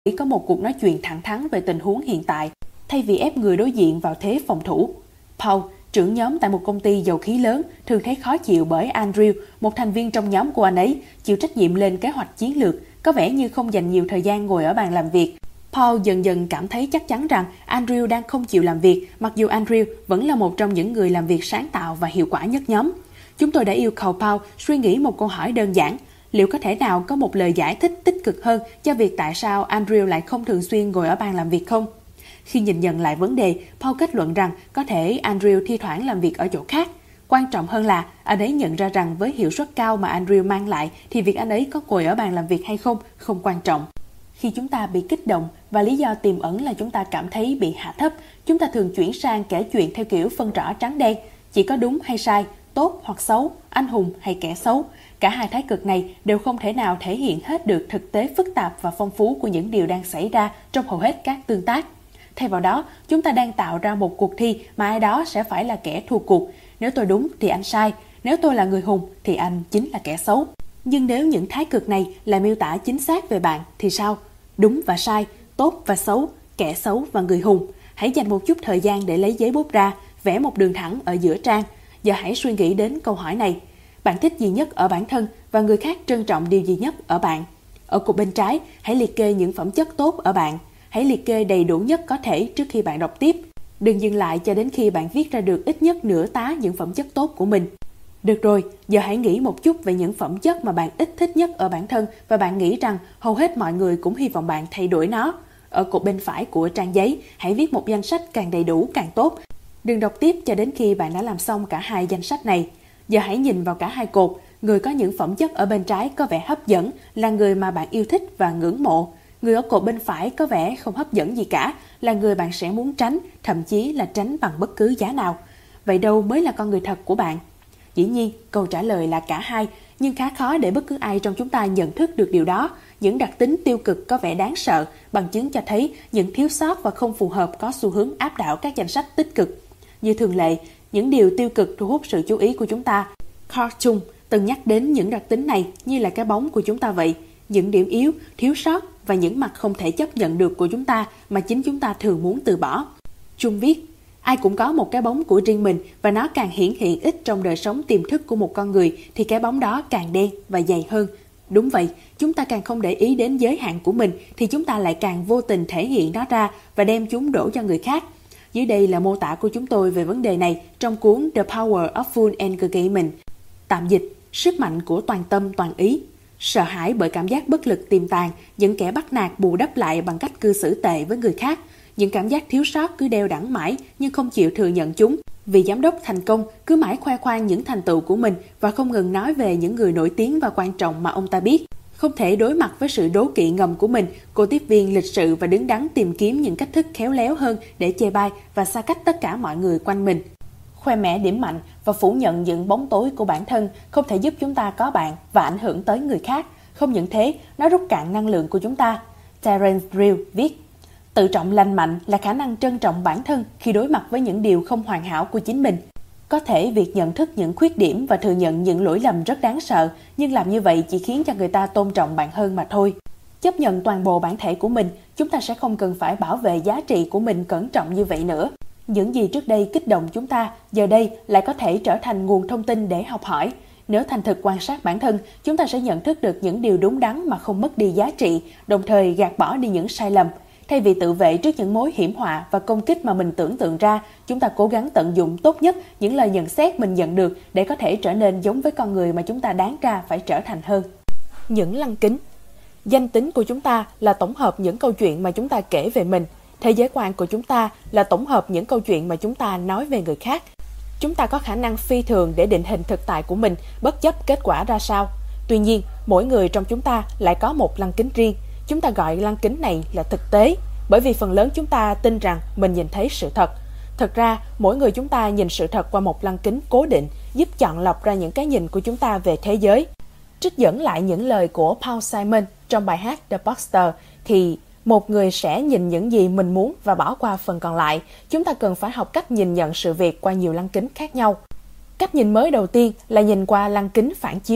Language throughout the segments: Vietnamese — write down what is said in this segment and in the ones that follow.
có một cuộc nói chuyện thẳng thắn về tình huống hiện tại, thay vì ép người đối diện vào thế phòng thủ. Paul, trưởng nhóm tại một công ty dầu khí lớn, thường thấy khó chịu bởi Andrew, một thành viên trong nhóm của anh ấy, chịu trách nhiệm lên kế hoạch chiến lược, có vẻ như không dành nhiều thời gian ngồi ở bàn làm việc. Paul dần dần cảm thấy chắc chắn rằng Andrew đang không chịu làm việc, mặc dù Andrew vẫn là một trong những người làm việc sáng tạo và hiệu quả nhất nhóm. Chúng tôi đã yêu cầu Paul suy nghĩ một câu hỏi đơn giản. Liệu có thể nào có một lời giải thích tích cực hơn cho việc tại sao Andrew lại không thường xuyên ngồi ở bàn làm việc không? Khi nhìn nhận lại vấn đề, Paul kết luận rằng có thể Andrew thi thoảng làm việc ở chỗ khác. Quan trọng hơn là anh ấy nhận ra rằng với hiệu suất cao mà Andrew mang lại thì việc anh ấy có ngồi ở bàn làm việc hay không quan trọng. Khi chúng ta bị kích động và lý do tiềm ẩn là chúng ta cảm thấy bị hạ thấp, chúng ta thường chuyển sang kể chuyện theo kiểu phân rõ trắng đen, chỉ có đúng hay sai, tốt hoặc xấu, anh hùng hay kẻ xấu. Cả hai thái cực này đều không thể nào thể hiện hết được thực tế phức tạp và phong phú của những điều đang xảy ra trong hầu hết các tương tác. Thay vào đó, chúng ta đang tạo ra một cuộc thi mà ai đó sẽ phải là kẻ thua cuộc. Nếu tôi đúng thì anh sai, nếu tôi là người hùng thì anh chính là kẻ xấu. Nhưng nếu những thái cực này là miêu tả chính xác về bạn thì sao? Đúng và sai, tốt và xấu, kẻ xấu và người hùng. Hãy dành một chút thời gian để lấy giấy bút ra, vẽ một đường thẳng ở giữa trang. Giờ hãy suy nghĩ đến câu hỏi này. Bạn thích gì nhất ở bản thân và người khác trân trọng điều gì nhất ở bạn? Ở cột bên trái, hãy liệt kê những phẩm chất tốt ở bạn. Hãy liệt kê đầy đủ nhất có thể trước khi bạn đọc tiếp. Đừng dừng lại cho đến khi bạn viết ra được ít nhất nửa tá những phẩm chất tốt của mình. Được rồi, giờ hãy nghĩ một chút về những phẩm chất mà bạn ít thích nhất ở bản thân và bạn nghĩ rằng hầu hết mọi người cũng hy vọng bạn thay đổi nó. Ở cột bên phải của trang giấy, hãy viết một danh sách càng đầy đủ càng tốt. Đừng đọc tiếp cho đến khi bạn đã làm xong cả hai danh sách này. Giờ hãy nhìn vào cả hai cột. Người có những phẩm chất ở bên trái có vẻ hấp dẫn, là người mà bạn yêu thích và ngưỡng mộ. Người ở cột bên phải có vẻ không hấp dẫn gì cả, là người bạn sẽ muốn tránh, thậm chí là tránh bằng bất cứ giá nào. Vậy đâu mới là con người thật của bạn? Dĩ nhiên, câu trả lời là cả hai, nhưng khá khó để bất cứ ai trong chúng ta nhận thức được điều đó. Những đặc tính tiêu cực có vẻ đáng sợ, bằng chứng cho thấy những thiếu sót và không phù hợp có xu hướng áp đảo các danh sách tích cực. Như thường lệ, những điều tiêu cực thu hút sự chú ý của chúng ta. Carl Jung từng nhắc đến những đặc tính này như là cái bóng của chúng ta vậy. Những điểm yếu, thiếu sót và những mặt không thể chấp nhận được của chúng ta mà chính chúng ta thường muốn từ bỏ. Jung viết, ai cũng có một cái bóng của riêng mình và nó càng hiển hiện ít trong đời sống tiềm thức của một con người thì cái bóng đó càng đen và dày hơn. Đúng vậy, chúng ta càng không để ý đến giới hạn của mình thì chúng ta lại càng vô tình thể hiện nó ra và đem chúng đổ cho người khác. Dưới đây là mô tả của chúng tôi về vấn đề này trong cuốn The Power of Full Engagement. Tạm dịch, sức mạnh của toàn tâm toàn ý. Sợ hãi bởi cảm giác bất lực tiềm tàng, những kẻ bắt nạt bù đắp lại bằng cách cư xử tệ với người khác. Những cảm giác thiếu sót cứ đeo đẳng mãi nhưng không chịu thừa nhận chúng. Vì giám đốc thành công cứ mãi khoe khoang những thành tựu của mình và không ngừng nói về những người nổi tiếng và quan trọng mà ông ta biết. Không thể đối mặt với sự đố kỵ ngầm của mình, cô tiếp viên lịch sự và đứng đắn tìm kiếm những cách thức khéo léo hơn để chê bai và xa cách tất cả mọi người quanh mình. Khoe mẽ điểm mạnh và phủ nhận những bóng tối của bản thân không thể giúp chúng ta có bạn và ảnh hưởng tới người khác. Không những thế, nó rút cạn năng lượng của chúng ta. Terence Real viết, tự trọng lành mạnh là khả năng trân trọng bản thân khi đối mặt với những điều không hoàn hảo của chính mình. Có thể việc nhận thức những khuyết điểm và thừa nhận những lỗi lầm rất đáng sợ, nhưng làm như vậy chỉ khiến cho người ta tôn trọng bạn hơn mà thôi. Chấp nhận toàn bộ bản thể của mình, chúng ta sẽ không cần phải bảo vệ giá trị của mình cẩn trọng như vậy nữa. Những gì trước đây kích động chúng ta, giờ đây lại có thể trở thành nguồn thông tin để học hỏi. Nếu thành thực quan sát bản thân, chúng ta sẽ nhận thức được những điều đúng đắn mà không mất đi giá trị, đồng thời gạt bỏ đi những sai lầm. Thay vì tự vệ trước những mối hiểm họa và công kích mà mình tưởng tượng ra, chúng ta cố gắng tận dụng tốt nhất những lời nhận xét mình nhận được để có thể trở nên giống với con người mà chúng ta đáng ra phải trở thành hơn. Những lăng kính. Danh tính của chúng ta là tổng hợp những câu chuyện mà chúng ta kể về mình. Thế giới quan của chúng ta là tổng hợp những câu chuyện mà chúng ta nói về người khác. Chúng ta có khả năng phi thường để định hình thực tại của mình, bất chấp kết quả ra sao. Tuy nhiên, mỗi người trong chúng ta lại có một lăng kính riêng. Chúng ta gọi lăng kính này là thực tế, bởi vì phần lớn chúng ta tin rằng mình nhìn thấy sự thật. Thật ra, mỗi người chúng ta nhìn sự thật qua một lăng kính cố định, giúp chọn lọc ra những cái nhìn của chúng ta về thế giới. Trích dẫn lại những lời của Paul Simon trong bài hát The Boxer thì một người sẽ nhìn những gì mình muốn và bỏ qua phần còn lại. Chúng ta cần phải học cách nhìn nhận sự việc qua nhiều lăng kính khác nhau. Cách nhìn mới đầu tiên là nhìn qua lăng kính phản chiếu.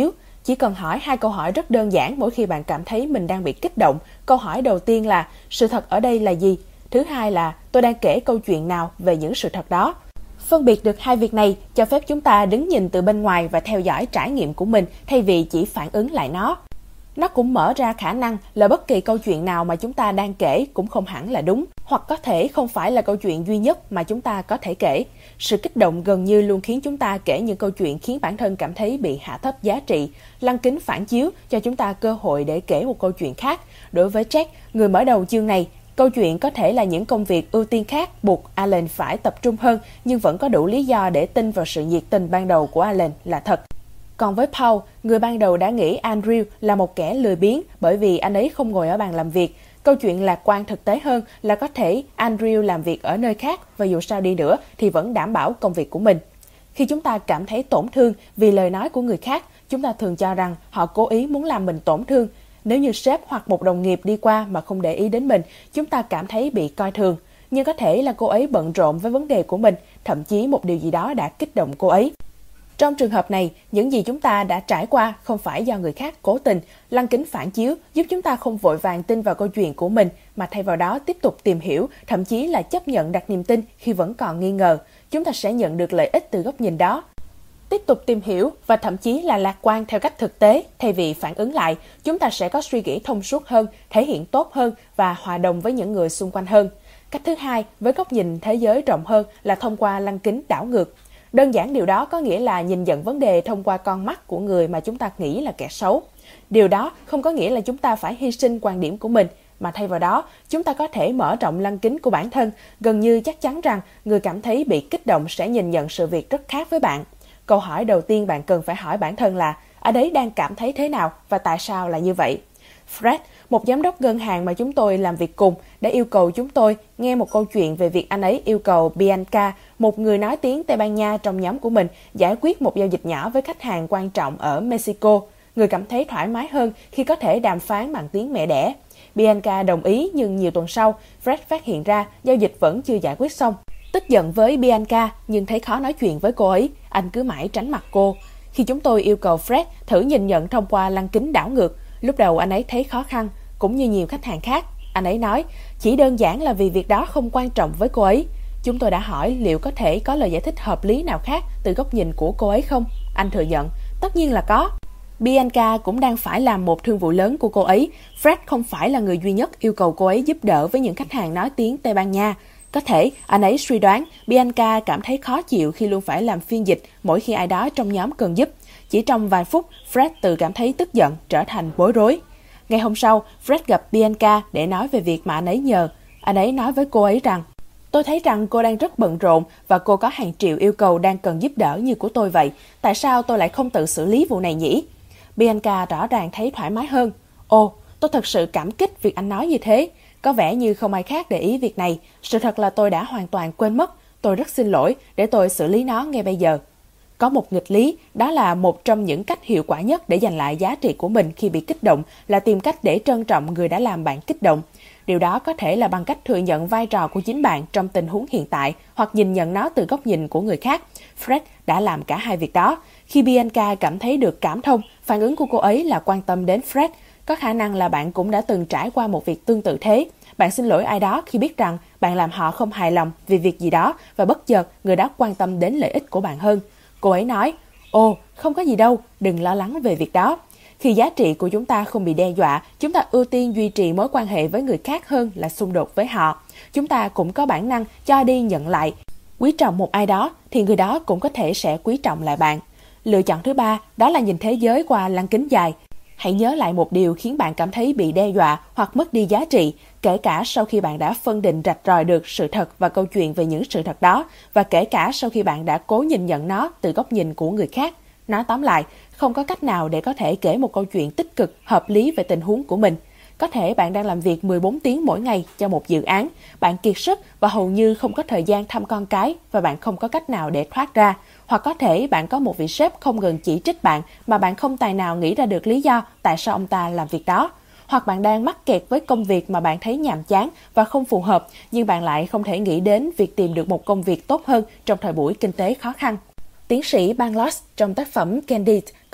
Chỉ cần hỏi 2 câu hỏi rất đơn giản mỗi khi bạn cảm thấy mình đang bị kích động. Câu hỏi đầu tiên là sự thật ở đây là gì? Thứ hai là tôi đang kể câu chuyện nào về những sự thật đó? Phân biệt được 2 việc này cho phép chúng ta đứng nhìn từ bên ngoài và theo dõi trải nghiệm của mình thay vì chỉ phản ứng lại nó. Nó cũng mở ra khả năng là bất kỳ câu chuyện nào mà chúng ta đang kể cũng không hẳn là đúng, hoặc có thể không phải là câu chuyện duy nhất mà chúng ta có thể kể. Sự kích động gần như luôn khiến chúng ta kể những câu chuyện khiến bản thân cảm thấy bị hạ thấp giá trị. Lăng kính phản chiếu cho chúng ta cơ hội để kể một câu chuyện khác. Đối với Jack, người mở đầu chương này, câu chuyện có thể là những công việc ưu tiên khác buộc Alan phải tập trung hơn, nhưng vẫn có đủ lý do để tin vào sự nhiệt tình ban đầu của Alan là thật. Còn với Paul, người ban đầu đã nghĩ Andrew là một kẻ lười biếng bởi vì anh ấy không ngồi ở bàn làm việc. Câu chuyện lạc quan thực tế hơn là có thể Andrew làm việc ở nơi khác và dù sao đi nữa thì vẫn đảm bảo công việc của mình. Khi chúng ta cảm thấy tổn thương vì lời nói của người khác, chúng ta thường cho rằng họ cố ý muốn làm mình tổn thương. Nếu như sếp hoặc một đồng nghiệp đi qua mà không để ý đến mình, chúng ta cảm thấy bị coi thường. Nhưng có thể là cô ấy bận rộn với vấn đề của mình, thậm chí một điều gì đó đã kích động cô ấy. Trong trường hợp này, những gì chúng ta đã trải qua không phải do người khác cố tình. Lăng kính phản chiếu giúp chúng ta không vội vàng tin vào câu chuyện của mình, mà thay vào đó tiếp tục tìm hiểu, thậm chí là chấp nhận đặt niềm tin khi vẫn còn nghi ngờ. Chúng ta sẽ nhận được lợi ích từ góc nhìn đó. Tiếp tục tìm hiểu và thậm chí là lạc quan theo cách thực tế, thay vì phản ứng lại, chúng ta sẽ có suy nghĩ thông suốt hơn, thể hiện tốt hơn và hòa đồng với những người xung quanh hơn. Cách thứ hai, với góc nhìn thế giới rộng hơn là thông qua lăng kính đảo ngược. Đơn giản điều đó có nghĩa là nhìn nhận vấn đề thông qua con mắt của người mà chúng ta nghĩ là kẻ xấu. Điều đó không có nghĩa là chúng ta phải hy sinh quan điểm của mình, mà thay vào đó, chúng ta có thể mở rộng lăng kính của bản thân, gần như chắc chắn rằng người cảm thấy bị kích động sẽ nhìn nhận sự việc rất khác với bạn. Câu hỏi đầu tiên bạn cần phải hỏi bản thân là anh ấy đang cảm thấy thế nào và tại sao là như vậy? Fred, một giám đốc ngân hàng mà chúng tôi làm việc cùng, đã yêu cầu chúng tôi nghe một câu chuyện về việc anh ấy yêu cầu Bianca, một người nói tiếng Tây Ban Nha trong nhóm của mình, giải quyết một giao dịch nhỏ với khách hàng quan trọng ở Mexico. Người cảm thấy thoải mái hơn khi có thể đàm phán bằng tiếng mẹ đẻ. Bianca đồng ý, nhưng nhiều tuần sau, Fred phát hiện ra giao dịch vẫn chưa giải quyết xong. Tức giận với Bianca nhưng thấy khó nói chuyện với cô ấy, anh cứ mãi tránh mặt cô. Khi chúng tôi yêu cầu Fred thử nhìn nhận thông qua lăng kính đảo ngược, lúc đầu anh ấy thấy khó khăn, cũng như nhiều khách hàng khác. Anh ấy nói, chỉ đơn giản là vì việc đó không quan trọng với cô ấy. Chúng tôi đã hỏi liệu có thể có lời giải thích hợp lý nào khác từ góc nhìn của cô ấy không? Anh thừa nhận, tất nhiên là có. Bianca cũng đang phải làm một thương vụ lớn của cô ấy. Fred không phải là người duy nhất yêu cầu cô ấy giúp đỡ với những khách hàng nói tiếng Tây Ban Nha. Có thể, anh ấy suy đoán Bianca cảm thấy khó chịu khi luôn phải làm phiên dịch mỗi khi ai đó trong nhóm cần giúp. Chỉ trong vài phút, Fred từ cảm thấy tức giận trở thành bối rối. Ngày hôm sau, Fred gặp Bianca để nói về việc mà anh ấy nhờ. Anh ấy nói với cô ấy rằng, tôi thấy rằng cô đang rất bận rộn và cô có hàng triệu yêu cầu đang cần giúp đỡ như của tôi vậy. Tại sao tôi lại không tự xử lý vụ này nhỉ? Bianca rõ ràng thấy thoải mái hơn. Ồ, tôi thật sự cảm kích việc anh nói như thế. Có vẻ như không ai khác để ý việc này. Sự thật là tôi đã hoàn toàn quên mất. Tôi rất xin lỗi, để tôi xử lý nó ngay bây giờ. Có một nghịch lý, đó là một trong những cách hiệu quả nhất để giành lại giá trị của mình khi bị kích động là tìm cách để trân trọng người đã làm bạn kích động. Điều đó có thể là bằng cách thừa nhận vai trò của chính bạn trong tình huống hiện tại hoặc nhìn nhận nó từ góc nhìn của người khác. Fred đã làm cả hai việc đó. Khi Bianca cảm thấy được cảm thông, phản ứng của cô ấy là quan tâm đến Fred. Có khả năng là bạn cũng đã từng trải qua một việc tương tự thế. Bạn xin lỗi ai đó khi biết rằng bạn làm họ không hài lòng vì việc gì đó và bất chợt người đó quan tâm đến lợi ích của bạn hơn. Cô ấy nói, ồ, không có gì đâu, đừng lo lắng về việc đó. Khi giá trị của chúng ta không bị đe dọa, chúng ta ưu tiên duy trì mối quan hệ với người khác hơn là xung đột với họ. Chúng ta cũng có bản năng cho đi nhận lại. Quý trọng một ai đó thì người đó cũng có thể sẽ quý trọng lại bạn. Lựa chọn thứ ba, đó là nhìn thế giới qua lăng kính dài. Hãy nhớ lại một điều khiến bạn cảm thấy bị đe dọa hoặc mất đi giá trị, kể cả sau khi bạn đã phân định rạch ròi được sự thật và câu chuyện về những sự thật đó, và kể cả sau khi bạn đã cố nhìn nhận nó từ góc nhìn của người khác. Nói tóm lại, không có cách nào để có thể kể một câu chuyện tích cực, hợp lý về tình huống của mình. Có thể bạn đang làm việc 14 tiếng mỗi ngày cho một dự án, bạn kiệt sức và hầu như không có thời gian thăm con cái và bạn không có cách nào để thoát ra. Hoặc có thể bạn có một vị sếp không ngừng chỉ trích bạn mà bạn không tài nào nghĩ ra được lý do tại sao ông ta làm việc đó. Hoặc bạn đang mắc kẹt với công việc mà bạn thấy nhàm chán và không phù hợp, nhưng bạn lại không thể nghĩ đến việc tìm được một công việc tốt hơn trong thời buổi kinh tế khó khăn. Tiến sĩ Banglos trong tác phẩm Candide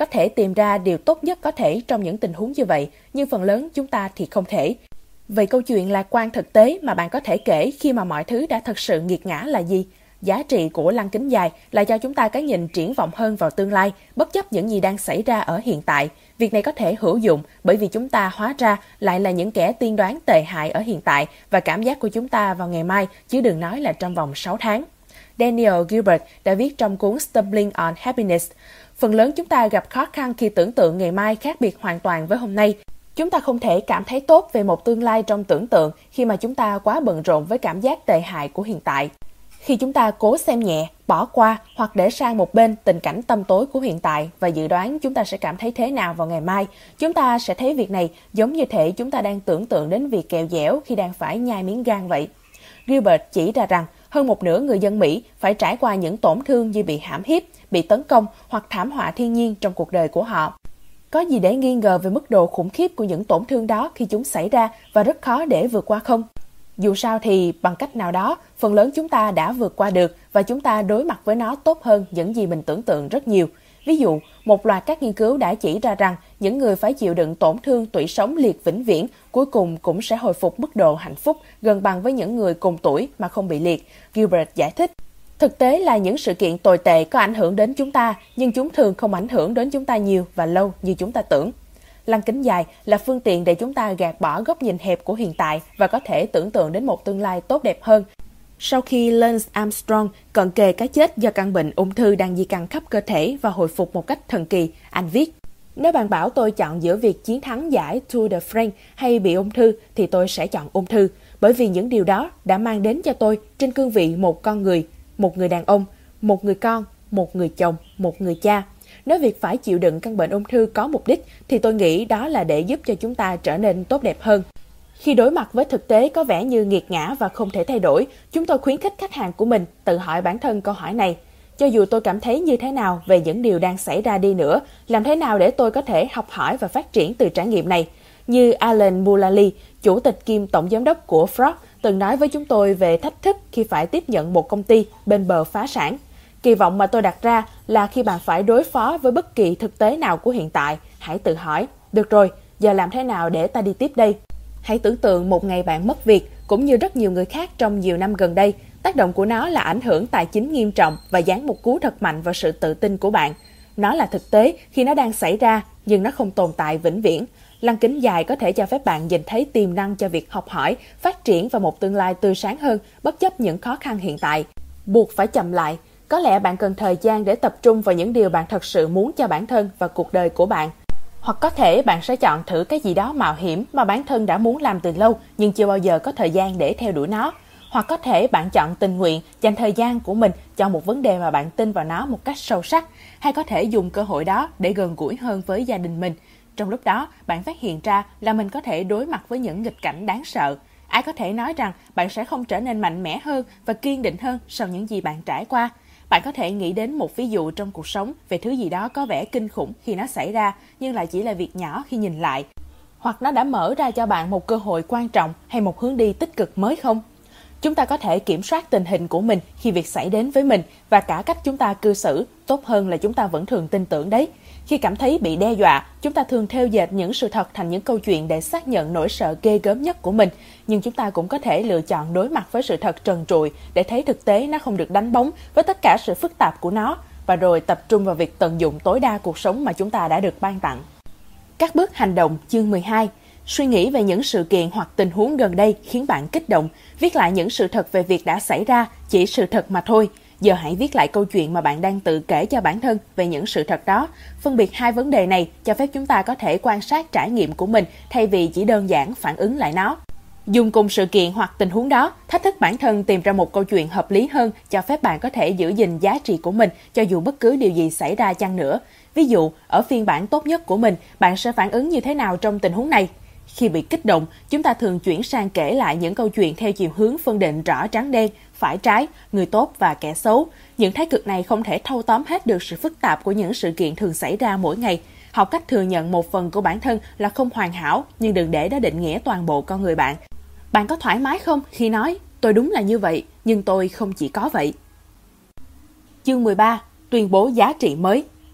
có thể tìm ra điều tốt nhất có thể trong những tình huống như vậy, nhưng phần lớn chúng ta thì không thể. Vậy câu chuyện lạc quan thực tế mà bạn có thể kể khi mà mọi thứ đã thật sự nghiệt ngã là gì? Giá trị của lăng kính dài là cho chúng ta cái nhìn triển vọng hơn vào tương lai, bất chấp những gì đang xảy ra ở hiện tại. Việc này có thể hữu dụng bởi vì chúng ta hóa ra lại là những kẻ tiên đoán tệ hại ở hiện tại và cảm giác của chúng ta vào ngày mai, chứ đừng nói là trong vòng 6 tháng. Daniel Gilbert đã viết trong cuốn Stumbling on Happiness, phần lớn chúng ta gặp khó khăn khi tưởng tượng ngày mai khác biệt hoàn toàn với hôm nay. Chúng ta không thể cảm thấy tốt về một tương lai trong tưởng tượng khi mà chúng ta quá bận rộn với cảm giác tệ hại của hiện tại. Khi chúng ta cố xem nhẹ, bỏ qua hoặc để sang một bên tình cảnh tăm tối của hiện tại và dự đoán chúng ta sẽ cảm thấy thế nào vào ngày mai, chúng ta sẽ thấy việc này giống như thể chúng ta đang tưởng tượng đến việc kẹo dẻo khi đang phải nhai miếng gan vậy. Gilbert chỉ ra rằng hơn một nửa người dân Mỹ phải trải qua những tổn thương như bị hãm hiếp, bị tấn công hoặc thảm họa thiên nhiên trong cuộc đời của họ. Có gì để nghi ngờ về mức độ khủng khiếp của những tổn thương đó khi chúng xảy ra và rất khó để vượt qua không? Dù sao thì bằng cách nào đó, phần lớn chúng ta đã vượt qua được và chúng ta đối mặt với nó tốt hơn những gì mình tưởng tượng rất nhiều. Ví dụ, một loạt các nghiên cứu đã chỉ ra rằng những người phải chịu đựng tổn thương tủy sống liệt vĩnh viễn cuối cùng cũng sẽ hồi phục mức độ hạnh phúc gần bằng với những người cùng tuổi mà không bị liệt, Gilbert giải thích. Thực tế là những sự kiện tồi tệ có ảnh hưởng đến chúng ta, nhưng chúng thường không ảnh hưởng đến chúng ta nhiều và lâu như chúng ta tưởng. Lăng kính dài là phương tiện để chúng ta gạt bỏ góc nhìn hẹp của hiện tại và có thể tưởng tượng đến một tương lai tốt đẹp hơn. Sau khi Lance Armstrong cận kề cái chết do căn bệnh ung thư đang di căn khắp cơ thể và hồi phục một cách thần kỳ, anh viết: Nếu bạn bảo tôi chọn giữa việc chiến thắng giải Tour de France hay bị ung thư thì tôi sẽ chọn ung thư, bởi vì những điều đó đã mang đến cho tôi trên cương vị một con người, một người đàn ông, một người con, một người chồng, một người cha. Nếu việc phải chịu đựng căn bệnh ung thư có mục đích thì tôi nghĩ đó là để giúp cho chúng ta trở nên tốt đẹp hơn. Khi đối mặt với thực tế có vẻ như nghiệt ngã và không thể thay đổi, chúng tôi khuyến khích khách hàng của mình tự hỏi bản thân câu hỏi này: cho dù tôi cảm thấy như thế nào về những điều đang xảy ra đi nữa, làm thế nào để tôi có thể học hỏi và phát triển từ trải nghiệm này? Như Alan Mulally, chủ tịch kiêm tổng giám đốc của Ford, từng nói với chúng tôi về thách thức khi phải tiếp nhận một công ty bên bờ phá sản. Kỳ vọng mà tôi đặt ra là khi bạn phải đối phó với bất kỳ thực tế nào của hiện tại, hãy tự hỏi: được rồi, giờ làm thế nào để ta đi tiếp đây? Hãy tưởng tượng một ngày bạn mất việc, cũng như rất nhiều người khác trong nhiều năm gần đây. Tác động của nó là ảnh hưởng tài chính nghiêm trọng và giáng một cú thật mạnh vào sự tự tin của bạn. Nó là thực tế khi nó đang xảy ra, nhưng nó không tồn tại vĩnh viễn. Lăng kính dài có thể cho phép bạn nhìn thấy tiềm năng cho việc học hỏi, phát triển và một tương lai tươi sáng hơn, bất chấp những khó khăn hiện tại. Buộc phải chậm lại. Có lẽ bạn cần thời gian để tập trung vào những điều bạn thật sự muốn cho bản thân và cuộc đời của bạn. Hoặc có thể bạn sẽ chọn thử cái gì đó mạo hiểm mà bản thân đã muốn làm từ lâu nhưng chưa bao giờ có thời gian để theo đuổi nó. Hoặc có thể bạn chọn tình nguyện dành thời gian của mình cho một vấn đề mà bạn tin vào nó một cách sâu sắc. Hay có thể dùng cơ hội đó để gần gũi hơn với gia đình mình. Trong lúc đó, bạn phát hiện ra là mình có thể đối mặt với những nghịch cảnh đáng sợ. Ai có thể nói rằng bạn sẽ không trở nên mạnh mẽ hơn và kiên định hơn sau những gì bạn trải qua? Bạn có thể nghĩ đến một ví dụ trong cuộc sống về thứ gì đó có vẻ kinh khủng khi nó xảy ra, nhưng lại chỉ là việc nhỏ khi nhìn lại. Hoặc nó đã mở ra cho bạn một cơ hội quan trọng hay một hướng đi tích cực mới không? Chúng ta có thể kiểm soát tình hình của mình khi việc xảy đến với mình và cả cách chúng ta cư xử, tốt hơn là chúng ta vẫn thường tin tưởng đấy. Khi cảm thấy bị đe dọa, chúng ta thường thêu dệt những sự thật thành những câu chuyện để xác nhận nỗi sợ ghê gớm nhất của mình. Nhưng chúng ta cũng có thể lựa chọn đối mặt với sự thật trần trụi để thấy thực tế nó không được đánh bóng với tất cả sự phức tạp của nó, và rồi tập trung vào việc tận dụng tối đa cuộc sống mà chúng ta đã được ban tặng. Các bước hành động chương 12. Suy nghĩ về những sự kiện hoặc tình huống gần đây khiến bạn kích động. Viết lại những sự thật về việc đã xảy ra, chỉ sự thật mà thôi. Giờ hãy viết lại câu chuyện mà bạn đang tự kể cho bản thân về những sự thật đó. Phân biệt hai vấn đề này cho phép chúng ta có thể quan sát trải nghiệm của mình thay vì chỉ đơn giản phản ứng lại nó. Dùng cùng sự kiện hoặc tình huống đó, thách thức bản thân tìm ra một câu chuyện hợp lý hơn cho phép bạn có thể giữ gìn giá trị của mình cho dù bất cứ điều gì xảy ra chăng nữa. Ví dụ, ở phiên bản tốt nhất của mình, bạn sẽ phản ứng như thế nào trong tình huống này? Khi bị kích động, chúng ta thường chuyển sang kể lại những câu chuyện theo chiều hướng phân định rõ trắng đen, phải trái, người tốt và kẻ xấu. Những thái cực này không thể thâu tóm hết được sự phức tạp của những sự kiện thường xảy ra mỗi ngày. Học cách thừa nhận một phần của bản thân là không hoàn hảo, nhưng đừng để nó định nghĩa toàn bộ con người bạn. Bạn có thoải mái không khi nói, tôi đúng là như vậy, nhưng tôi không chỉ có vậy? Chương 13. Tuyên bố giá trị mới.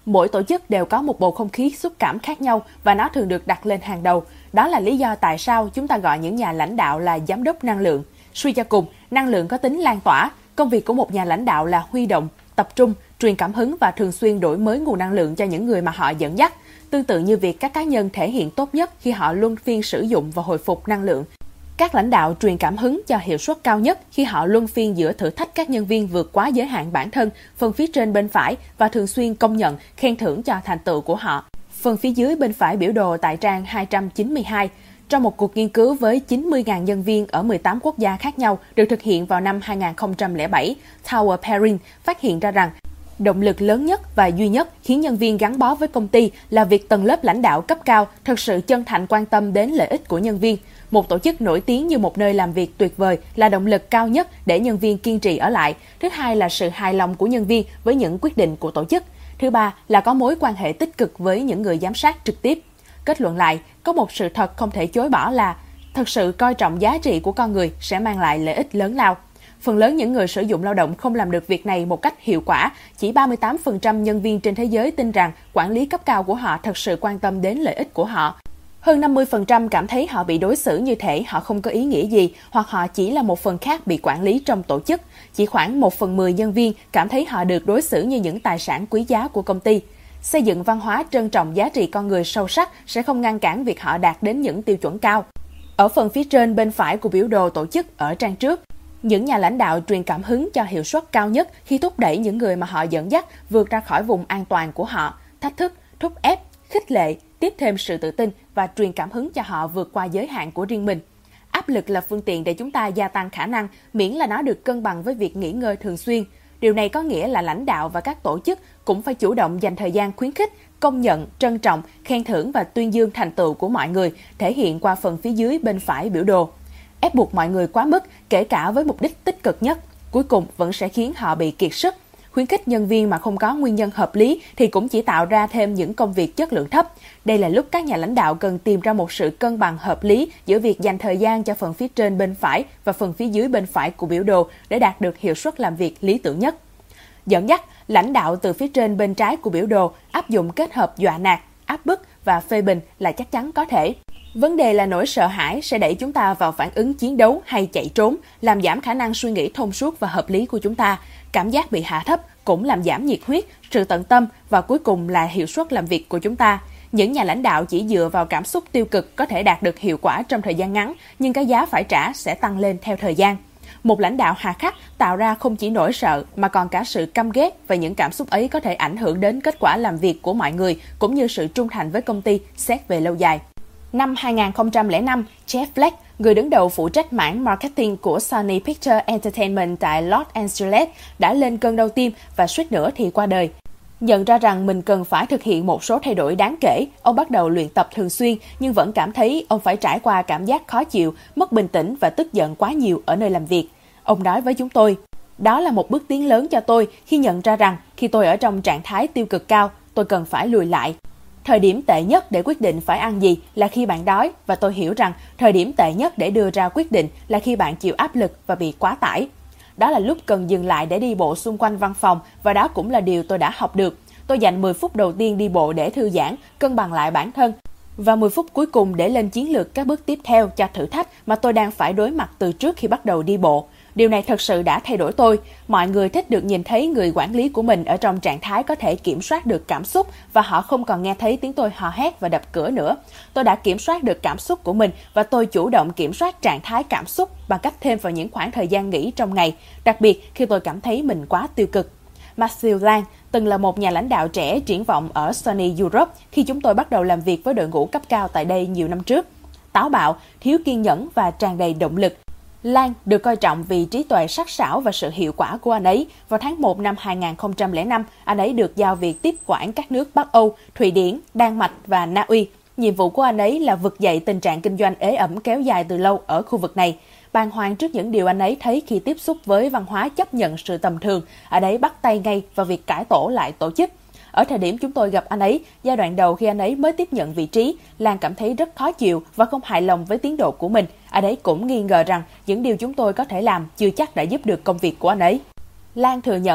Mỗi tổ chức đều có một bầu không khí xúc cảm khác nhau và nó thường được đặt lên hàng đầu. Đó là lý do tại sao chúng ta gọi những nhà lãnh đạo là giám đốc năng lượng. Suy cho cùng, năng lượng có tính lan tỏa. Công việc của một nhà lãnh đạo là huy động, tập trung, truyền cảm hứng và thường xuyên đổi mới nguồn năng lượng cho những người mà họ dẫn dắt. Tương tự như việc các cá nhân thể hiện tốt nhất khi họ luân phiên sử dụng và hồi phục năng lượng. Các lãnh đạo truyền cảm hứng cho hiệu suất cao nhất khi họ luân phiên giữa thử thách các nhân viên vượt quá giới hạn bản thân, phần phía trên bên phải, và thường xuyên công nhận, khen thưởng cho thành tựu của họ. Phần phía dưới bên phải biểu đồ tại trang 292. Trong một cuộc nghiên cứu với 90.000 nhân viên ở 18 quốc gia khác nhau được thực hiện vào năm 2007, Tower Perrin phát hiện ra rằng động lực lớn nhất và duy nhất khiến nhân viên gắn bó với công ty là việc tầng lớp lãnh đạo cấp cao thực sự chân thành quan tâm đến lợi ích của nhân viên. Một tổ chức nổi tiếng như một nơi làm việc tuyệt vời là động lực cao nhất để nhân viên kiên trì ở lại. Thứ hai là sự hài lòng của nhân viên với những quyết định của tổ chức. Thứ ba là có mối quan hệ tích cực với những người giám sát trực tiếp. Kết luận lại, có một sự thật không thể chối bỏ là thực sự coi trọng giá trị của con người sẽ mang lại lợi ích lớn lao. Phần lớn những người sử dụng lao động không làm được việc này một cách hiệu quả. Chỉ 38% nhân viên trên thế giới tin rằng quản lý cấp cao của họ thật sự quan tâm đến lợi ích của họ. Hơn 50% cảm thấy họ bị đối xử như thể họ không có ý nghĩa gì hoặc họ chỉ là một phần khác bị quản lý trong tổ chức. Chỉ khoảng 1/10 nhân viên cảm thấy họ được đối xử như những tài sản quý giá của công ty. Xây dựng văn hóa trân trọng giá trị con người sâu sắc sẽ không ngăn cản việc họ đạt đến những tiêu chuẩn cao. Ở phần phía trên bên phải của biểu đồ tổ chức ở trang trước, những nhà lãnh đạo truyền cảm hứng cho hiệu suất cao nhất khi thúc đẩy những người mà họ dẫn dắt vượt ra khỏi vùng an toàn của họ, thách thức, thúc ép, khích lệ, tiếp thêm sự tự tin và truyền cảm hứng cho họ vượt qua giới hạn của riêng mình. Áp lực là phương tiện để chúng ta gia tăng khả năng, miễn là nó được cân bằng với việc nghỉ ngơi thường xuyên. Điều này có nghĩa là lãnh đạo và các tổ chức cũng phải chủ động dành thời gian khuyến khích, công nhận, trân trọng, khen thưởng và tuyên dương thành tựu của mọi người, thể hiện qua phần phía dưới bên phải biểu đồ. Ép buộc mọi người quá mức, kể cả với mục đích tích cực nhất, cuối cùng vẫn sẽ khiến họ bị kiệt sức. Khuyến khích nhân viên mà không có nguyên nhân hợp lý thì cũng chỉ tạo ra thêm những công việc chất lượng thấp. Đây là lúc các nhà lãnh đạo cần tìm ra một sự cân bằng hợp lý giữa việc dành thời gian cho phần phía trên bên phải và phần phía dưới bên phải của biểu đồ để đạt được hiệu suất làm việc lý tưởng nhất. Dẫn dắt, lãnh đạo từ phía trên bên trái của biểu đồ áp dụng kết hợp dọa nạt, áp bức và phê bình là chắc chắn có thể. Vấn đề là nỗi sợ hãi sẽ đẩy chúng ta vào phản ứng chiến đấu hay chạy trốn, làm giảm khả năng suy nghĩ thông suốt và hợp lý của chúng ta. Cảm giác bị hạ thấp cũng làm giảm nhiệt huyết, sự tận tâm và cuối cùng là hiệu suất làm việc của chúng ta. Những nhà lãnh đạo chỉ dựa vào cảm xúc tiêu cực có thể đạt được hiệu quả trong thời gian ngắn, nhưng cái giá phải trả sẽ tăng lên theo thời gian. Một lãnh đạo hà khắc tạo ra không chỉ nỗi sợ mà còn cả sự căm ghét, và những cảm xúc ấy có thể ảnh hưởng đến kết quả làm việc của mọi người cũng như sự trung thành với công ty xét về lâu dài. Năm 2005, Jeff Fleck, người đứng đầu phụ trách mảng marketing của Sony Pictures Entertainment tại Los Angeles, đã lên cơn đau tim và suýt nữa thì qua đời. Nhận ra rằng mình cần phải thực hiện một số thay đổi đáng kể, ông bắt đầu luyện tập thường xuyên nhưng vẫn cảm thấy ông phải trải qua cảm giác khó chịu, mất bình tĩnh và tức giận quá nhiều ở nơi làm việc. Ông nói với chúng tôi, đó là một bước tiến lớn cho tôi khi nhận ra rằng khi tôi ở trong trạng thái tiêu cực cao, tôi cần phải lùi lại. Thời điểm tệ nhất để quyết định phải ăn gì là khi bạn đói, và tôi hiểu rằng thời điểm tệ nhất để đưa ra quyết định là khi bạn chịu áp lực và bị quá tải. Đó là lúc cần dừng lại để đi bộ xung quanh văn phòng, và đó cũng là điều tôi đã học được. Tôi dành 10 phút đầu tiên đi bộ để thư giãn, cân bằng lại bản thân, và 10 phút cuối cùng để lên chiến lược các bước tiếp theo cho thử thách mà tôi đang phải đối mặt từ trước khi bắt đầu đi bộ. Điều này thật sự đã thay đổi tôi. Mọi người thích được nhìn thấy người quản lý của mình ở trong trạng thái có thể kiểm soát được cảm xúc, và họ không còn nghe thấy tiếng tôi hò hét và đập cửa nữa. Tôi đã kiểm soát được cảm xúc của mình, và tôi chủ động kiểm soát trạng thái cảm xúc bằng cách thêm vào những khoảng thời gian nghỉ trong ngày, đặc biệt khi tôi cảm thấy mình quá tiêu cực. Matthew Lang từng là một nhà lãnh đạo trẻ triển vọng ở Sony Europe khi chúng tôi bắt đầu làm việc với đội ngũ cấp cao tại đây nhiều năm trước. Táo bạo, thiếu kiên nhẫn và tràn đầy động lực, Lang được coi trọng vì trí tuệ sắc sảo và sự hiệu quả của anh ấy. Vào tháng 1 năm 2005, anh ấy được giao việc tiếp quản các nước Bắc Âu, Thụy Điển, Đan Mạch và Na Uy. Nhiệm vụ của anh ấy là vực dậy tình trạng kinh doanh ế ẩm kéo dài từ lâu ở khu vực này. Bàng hoàng trước những điều anh ấy thấy khi tiếp xúc với văn hóa chấp nhận sự tầm thường, anh ấy bắt tay ngay vào việc cải tổ lại tổ chức. Ở thời điểm chúng tôi gặp anh ấy, giai đoạn đầu khi anh ấy mới tiếp nhận vị trí, Lan cảm thấy rất khó chịu và không hài lòng với tiến độ của mình. Anh ấy cũng nghi ngờ rằng những điều chúng tôi có thể làm chưa chắc đã giúp được công việc của anh ấy. Lan thừa nhận,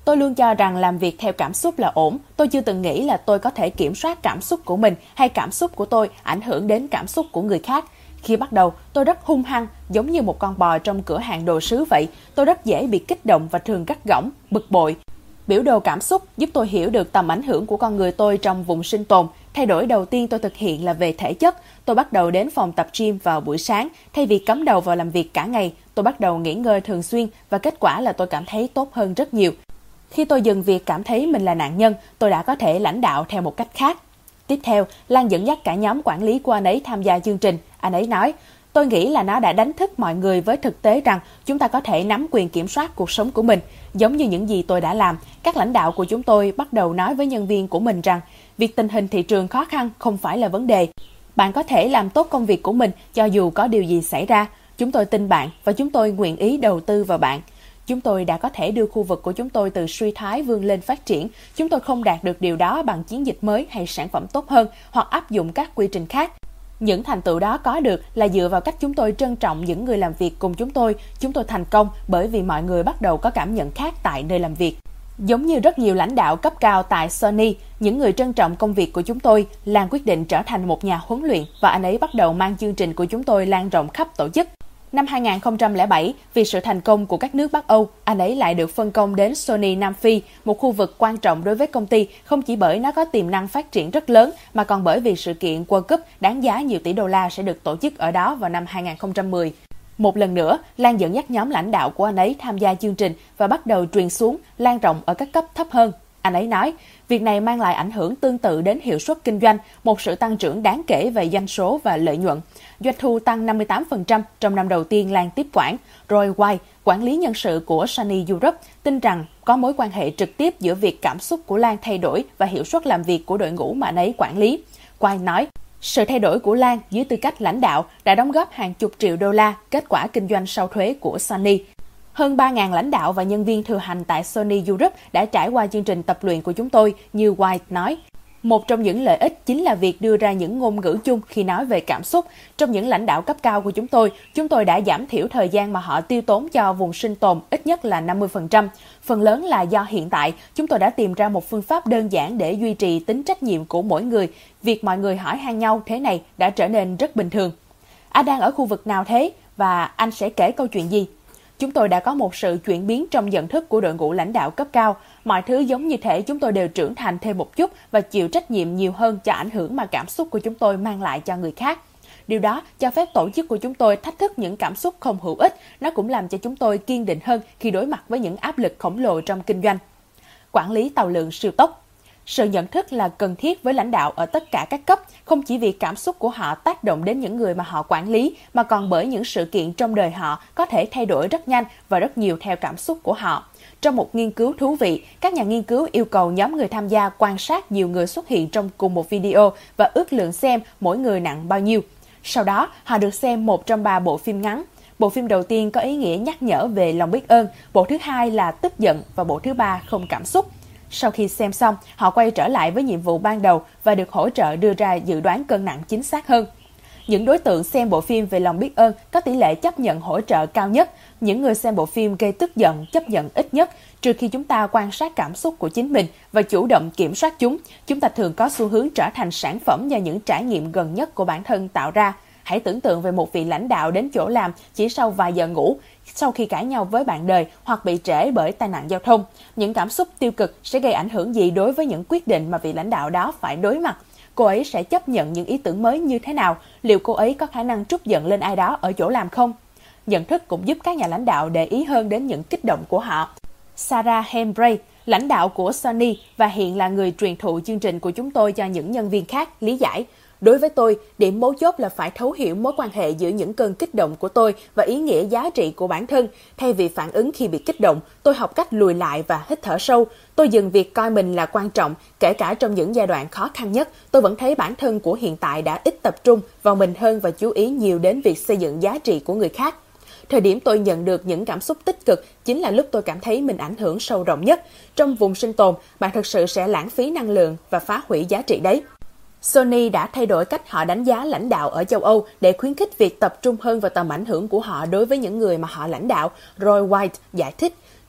Tôi luôn cho rằng làm việc theo cảm xúc là ổn. Tôi chưa từng nghĩ là tôi có thể kiểm soát cảm xúc của mình hay cảm xúc của tôi ảnh hưởng đến cảm xúc của người khác. Khi bắt đầu, tôi rất hung hăng, giống như một con bò trong cửa hàng đồ sứ vậy. Tôi rất dễ bị kích động và thường gắt gỏng, bực bội. Biểu đồ cảm xúc giúp tôi hiểu được tầm ảnh hưởng của con người tôi trong vùng sinh tồn. Thay đổi đầu tiên tôi thực hiện là về thể chất. Tôi bắt đầu đến phòng tập gym vào buổi sáng. Thay vì cắm đầu vào làm việc cả ngày, tôi bắt đầu nghỉ ngơi thường xuyên và kết quả là tôi cảm thấy tốt hơn rất nhiều. Khi tôi dừng việc cảm thấy mình là nạn nhân, tôi đã có thể lãnh đạo theo một cách khác. Tiếp theo, Lan dẫn dắt cả nhóm quản lý của anh ấy tham gia chương trình. Anh ấy nói, tôi nghĩ là nó đã đánh thức mọi người với thực tế rằng chúng ta có thể nắm quyền kiểm soát cuộc sống của mình. Giống như những gì tôi đã làm, các lãnh đạo của chúng tôi bắt đầu nói với nhân viên của mình rằng việc tình hình thị trường khó khăn không phải là vấn đề. Bạn có thể làm tốt công việc của mình cho dù có điều gì xảy ra. Chúng tôi tin bạn và chúng tôi nguyện ý đầu tư vào bạn. Chúng tôi đã có thể đưa khu vực của chúng tôi từ suy thoái vươn lên phát triển. Chúng tôi không đạt được điều đó bằng chiến dịch mới hay sản phẩm tốt hơn hoặc áp dụng các quy trình khác. Những thành tựu đó có được là dựa vào cách chúng tôi trân trọng những người làm việc cùng chúng tôi. Chúng tôi thành công bởi vì mọi người bắt đầu có cảm nhận khác tại nơi làm việc. Giống như rất nhiều lãnh đạo cấp cao tại Sony, những người trân trọng công việc của chúng tôi, Lan quyết định trở thành một nhà huấn luyện và anh ấy bắt đầu mang chương trình của chúng tôi lan rộng khắp tổ chức. Năm 2007, vì sự thành công của các nước Bắc Âu, anh ấy lại được phân công đến Sony Nam Phi, một khu vực quan trọng đối với công ty, không chỉ bởi nó có tiềm năng phát triển rất lớn, mà còn bởi vì sự kiện World Cup đáng giá nhiều tỷ đô la sẽ được tổ chức ở đó vào năm 2010. Một lần nữa, Lan dẫn dắt nhóm lãnh đạo của anh ấy tham gia chương trình và bắt đầu truyền xuống, lan rộng ở các cấp thấp hơn. Anh ấy nói, việc này mang lại ảnh hưởng tương tự đến hiệu suất kinh doanh, một sự tăng trưởng đáng kể về doanh số và lợi nhuận. Doanh thu tăng 58% trong năm đầu tiên Lan tiếp quản. Roy White, quản lý nhân sự của Sony Europe, tin rằng có mối quan hệ trực tiếp giữa việc cảm xúc của Lan thay đổi và hiệu suất làm việc của đội ngũ mà anh ấy quản lý. White nói, sự thay đổi của Lan dưới tư cách lãnh đạo đã đóng góp hàng chục triệu đô la kết quả kinh doanh sau thuế của Sony. Hơn 3.000 lãnh đạo và nhân viên thừa hành tại Sony Europe đã trải qua chương trình tập luyện của chúng tôi, như White nói. Một trong những lợi ích chính là việc đưa ra những ngôn ngữ chung khi nói về cảm xúc. Trong những lãnh đạo cấp cao của chúng tôi đã giảm thiểu thời gian mà họ tiêu tốn cho vùng sinh tồn ít nhất là 50%. Phần lớn là do hiện tại, chúng tôi đã tìm ra một phương pháp đơn giản để duy trì tính trách nhiệm của mỗi người. Việc mọi người hỏi han nhau thế này đã trở nên rất bình thường. Anh đang ở khu vực nào thế? Và anh sẽ kể câu chuyện gì? Chúng tôi đã có một sự chuyển biến trong nhận thức của đội ngũ lãnh đạo cấp cao. Mọi thứ giống như thể chúng tôi đều trưởng thành thêm một chút và chịu trách nhiệm nhiều hơn cho ảnh hưởng mà cảm xúc của chúng tôi mang lại cho người khác. Điều đó cho phép tổ chức của chúng tôi thách thức những cảm xúc không hữu ích. Nó cũng làm cho chúng tôi kiên định hơn khi đối mặt với những áp lực khổng lồ trong kinh doanh. Quản lý tàu lượng siêu tốc. Sự nhận thức là cần thiết với lãnh đạo ở tất cả các cấp, không chỉ vì cảm xúc của họ tác động đến những người mà họ quản lý, mà còn bởi những sự kiện trong đời họ có thể thay đổi rất nhanh và rất nhiều theo cảm xúc của họ. Trong một nghiên cứu thú vị, các nhà nghiên cứu yêu cầu nhóm người tham gia quan sát nhiều người xuất hiện trong cùng một video và ước lượng xem mỗi người nặng bao nhiêu. Sau đó, họ được xem một trong 3 bộ phim ngắn. Bộ phim đầu tiên có ý nghĩa nhắc nhở về lòng biết ơn, bộ thứ hai là tức giận và bộ thứ ba không cảm xúc. Sau khi xem xong, họ quay trở lại với nhiệm vụ ban đầu và được hỗ trợ đưa ra dự đoán cân nặng chính xác hơn. Những đối tượng xem bộ phim về lòng biết ơn có tỷ lệ chấp nhận hỗ trợ cao nhất. Những người xem bộ phim gây tức giận chấp nhận ít nhất. Trừ khi chúng ta quan sát cảm xúc của chính mình và chủ động kiểm soát chúng ta thường có xu hướng trở thành sản phẩm do những trải nghiệm gần nhất của bản thân tạo ra. Hãy tưởng tượng về một vị lãnh đạo đến chỗ làm chỉ sau vài giờ ngủ, sau khi cãi nhau với bạn đời hoặc bị trễ bởi tai nạn giao thông. Những cảm xúc tiêu cực sẽ gây ảnh hưởng gì đối với những quyết định mà vị lãnh đạo đó phải đối mặt? Cô ấy sẽ chấp nhận những ý tưởng mới như thế nào? Liệu cô ấy có khả năng trút giận lên ai đó ở chỗ làm không? Nhận thức cũng giúp các nhà lãnh đạo để ý hơn đến những kích động của họ. Sarah Hembray, lãnh đạo của Sony và hiện là người truyền thụ chương trình của chúng tôi cho những nhân viên khác, lý giải. Đối với tôi, điểm mấu chốt là phải thấu hiểu mối quan hệ giữa những cơn kích động của tôi và ý nghĩa giá trị của bản thân. Thay vì phản ứng khi bị kích động, tôi học cách lùi lại và hít thở sâu. Tôi dừng việc coi mình là quan trọng, kể cả trong những giai đoạn khó khăn nhất. Tôi vẫn thấy bản thân của hiện tại đã ít tập trung vào mình hơn và chú ý nhiều đến việc xây dựng giá trị của người khác. Thời điểm tôi nhận được những cảm xúc tích cực chính là lúc tôi cảm thấy mình ảnh hưởng sâu rộng nhất. Trong vùng sinh tồn, bạn thực sự sẽ lãng phí năng lượng và phá hủy giá trị đấy. Sony đã thay đổi cách họ đánh giá lãnh đạo ở châu Âu để khuyến khích việc tập trung hơn vào tầm ảnh hưởng của họ đối với những người mà họ lãnh đạo, Roy White giải thích.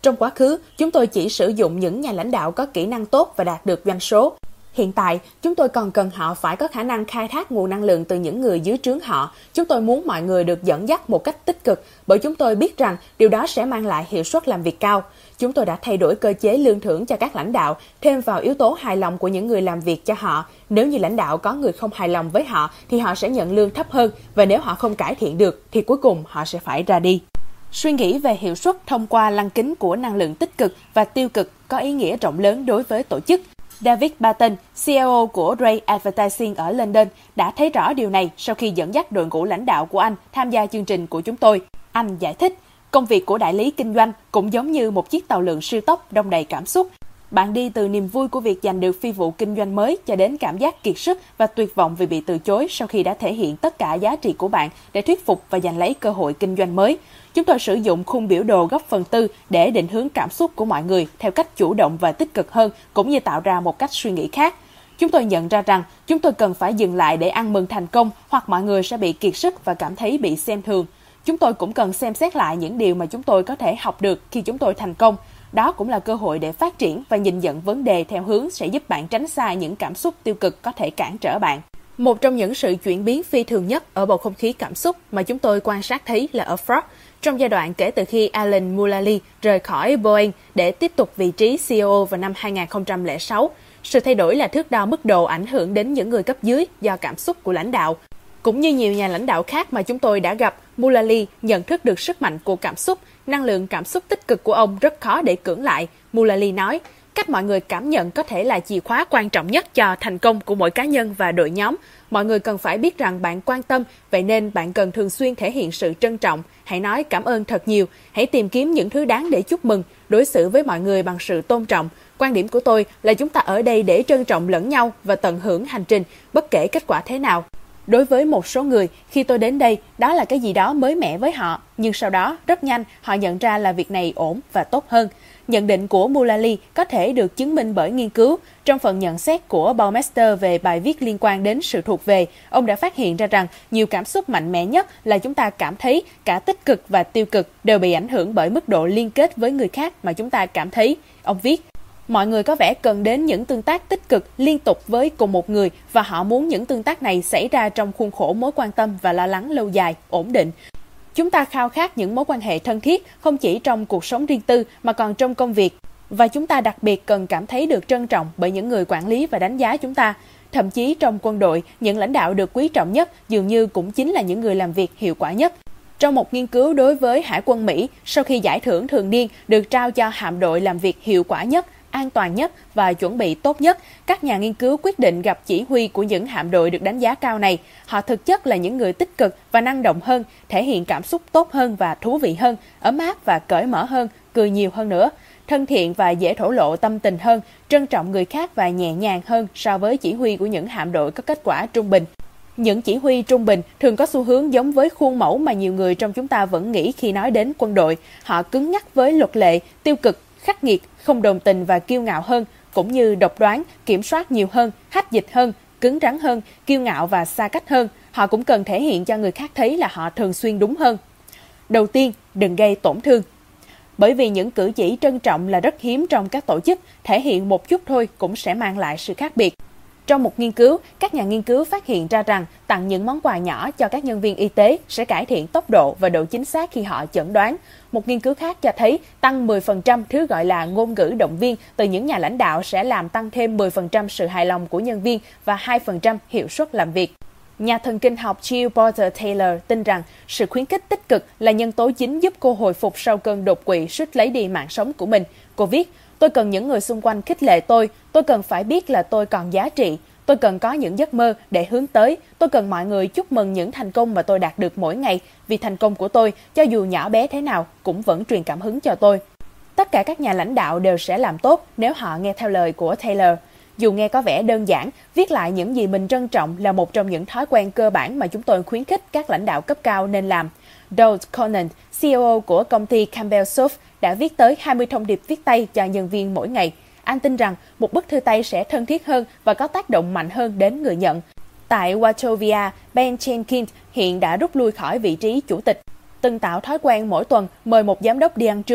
Trong quá khứ, chúng tôi chỉ sử dụng những nhà lãnh đạo có kỹ năng tốt và đạt được doanh số. Hiện tại, chúng tôi còn cần họ phải có khả năng khai thác nguồn năng lượng từ những người dưới trướng họ. Chúng tôi muốn mọi người được dẫn dắt một cách tích cực, bởi chúng tôi biết rằng điều đó sẽ mang lại hiệu suất làm việc cao. Chúng tôi đã thay đổi cơ chế lương thưởng cho các lãnh đạo, thêm vào yếu tố hài lòng của những người làm việc cho họ. Nếu như lãnh đạo có người không hài lòng với họ, thì họ sẽ nhận lương thấp hơn, và nếu họ không cải thiện được, thì cuối cùng họ sẽ phải ra đi. Suy nghĩ về hiệu suất thông qua lăng kính của năng lượng tích cực và tiêu cực có ý nghĩa rộng lớn đối với tổ chức. David Barton, CEO của Ray Advertising ở London, đã thấy rõ điều này sau khi dẫn dắt đội ngũ lãnh đạo của anh tham gia chương trình của chúng tôi. Anh giải thích, công việc của đại lý kinh doanh cũng giống như một chiếc tàu lượn siêu tốc đong đầy cảm xúc. Bạn đi từ niềm vui của việc giành được phi vụ kinh doanh mới cho đến cảm giác kiệt sức và tuyệt vọng vì bị từ chối sau khi đã thể hiện tất cả giá trị của bạn để thuyết phục và giành lấy cơ hội kinh doanh mới. Chúng tôi sử dụng khung biểu đồ góc phần tư để định hướng cảm xúc của mọi người theo cách chủ động và tích cực hơn, cũng như tạo ra một cách suy nghĩ khác. Chúng tôi nhận ra rằng chúng tôi cần phải dừng lại để ăn mừng thành công, hoặc mọi người sẽ bị kiệt sức và cảm thấy bị xem thường. Chúng tôi cũng cần xem xét lại những điều mà chúng tôi có thể học được khi chúng tôi thành công. Đó cũng là cơ hội để phát triển và nhìn nhận vấn đề theo hướng sẽ giúp bạn tránh xa những cảm xúc tiêu cực có thể cản trở bạn. Một trong những sự chuyển biến phi thường nhất ở bầu không khí cảm xúc mà chúng tôi quan sát thấy là ở Ford, trong giai đoạn kể từ khi Alan Mulally rời khỏi Boeing để tiếp tục vị trí CEO vào năm 2006. Sự thay đổi là thước đo mức độ ảnh hưởng đến những người cấp dưới do cảm xúc của lãnh đạo. Cũng như nhiều nhà lãnh đạo khác mà chúng tôi đã gặp, Mulally nhận thức được sức mạnh của cảm xúc, năng lượng cảm xúc tích cực của ông rất khó để cưỡng lại. Mulally nói, cách mọi người cảm nhận có thể là chìa khóa quan trọng nhất cho thành công của mỗi cá nhân và đội nhóm. Mọi người cần phải biết rằng bạn quan tâm, vậy nên bạn cần thường xuyên thể hiện sự trân trọng. Hãy nói cảm ơn thật nhiều, hãy tìm kiếm những thứ đáng để chúc mừng, đối xử với mọi người bằng sự tôn trọng. Quan điểm của tôi là chúng ta ở đây để trân trọng lẫn nhau và tận hưởng hành trình, bất kể kết quả thế nào. Đối với một số người, khi tôi đến đây, đó là cái gì đó mới mẻ với họ, nhưng sau đó, rất nhanh, họ nhận ra là việc này ổn và tốt hơn. Nhận định của Mulally có thể được chứng minh bởi nghiên cứu. Trong phần nhận xét của Baumeister về bài viết liên quan đến sự thuộc về, ông đã phát hiện ra rằng nhiều cảm xúc mạnh mẽ nhất là chúng ta cảm thấy, cả tích cực và tiêu cực đều bị ảnh hưởng bởi mức độ liên kết với người khác mà chúng ta cảm thấy. Ông viết, mọi người có vẻ cần đến những tương tác tích cực liên tục với cùng một người và họ muốn những tương tác này xảy ra trong khuôn khổ mối quan tâm và lo lắng lâu dài, ổn định. Chúng ta khao khát những mối quan hệ thân thiết không chỉ trong cuộc sống riêng tư mà còn trong công việc. Và chúng ta đặc biệt cần cảm thấy được trân trọng bởi những người quản lý và đánh giá chúng ta. Thậm chí trong quân đội, những lãnh đạo được quý trọng nhất dường như cũng chính là những người làm việc hiệu quả nhất. Trong một nghiên cứu đối với Hải quân Mỹ, sau khi giải thưởng thường niên được trao cho hạm đội làm việc hiệu quả nhất, an toàn nhất và chuẩn bị tốt nhất, các nhà nghiên cứu quyết định gặp chỉ huy của những hạm đội được đánh giá cao này. Họ thực chất là những người tích cực và năng động hơn, thể hiện cảm xúc tốt hơn và thú vị hơn, ấm áp và cởi mở hơn, cười nhiều hơn nữa, thân thiện và dễ thổ lộ tâm tình hơn, trân trọng người khác và nhẹ nhàng hơn so với chỉ huy của những hạm đội có kết quả trung bình. Những chỉ huy trung bình thường có xu hướng giống với khuôn mẫu mà nhiều người trong chúng ta vẫn nghĩ khi nói đến quân đội. Họ cứng nhắc với luật lệ, tiêu cực, khắc nghiệt, không đồng tình và kiêu ngạo hơn, cũng như độc đoán, kiểm soát nhiều hơn, hách dịch hơn, cứng rắn hơn, kiêu ngạo và xa cách hơn. Họ cũng cần thể hiện cho người khác thấy là họ thường xuyên đúng hơn. Đầu tiên, đừng gây tổn thương. Bởi vì những cử chỉ trân trọng là rất hiếm trong các tổ chức, thể hiện một chút thôi cũng sẽ mang lại sự khác biệt. Trong một nghiên cứu, các nhà nghiên cứu phát hiện ra rằng tặng những món quà nhỏ cho các nhân viên y tế sẽ cải thiện tốc độ và độ chính xác khi họ chẩn đoán. Một nghiên cứu khác cho thấy tăng 10% thứ gọi là ngôn ngữ động viên từ những nhà lãnh đạo sẽ làm tăng thêm 10% sự hài lòng của nhân viên và 2% hiệu suất làm việc. Nhà thần kinh học Jill Porter Taylor tin rằng sự khuyến khích tích cực là nhân tố chính giúp cô hồi phục sau cơn đột quỵ suýt lấy đi mạng sống của mình. Cô viết, tôi cần những người xung quanh khích lệ tôi cần phải biết là tôi còn giá trị, tôi cần có những giấc mơ để hướng tới, tôi cần mọi người chúc mừng những thành công mà tôi đạt được mỗi ngày, vì thành công của tôi, cho dù nhỏ bé thế nào, cũng vẫn truyền cảm hứng cho tôi. Tất cả các nhà lãnh đạo đều sẽ làm tốt nếu họ nghe theo lời của Taylor. Dù nghe có vẻ đơn giản, viết lại những gì mình trân trọng là một trong những thói quen cơ bản mà chúng tôi khuyến khích các lãnh đạo cấp cao nên làm. Doug Conant, CEO của công ty Campbell Soup, đã viết tới 20 thông điệp viết tay cho nhân viên mỗi ngày. Anh tin rằng một bức thư tay sẽ thân thiết hơn và có tác động mạnh hơn đến người nhận. Tại Wachovia, Ben Jenkins hiện đã rút lui khỏi vị trí chủ tịch. Từng tạo thói quen mỗi tuần mời một giám đốc đi ăn trưa.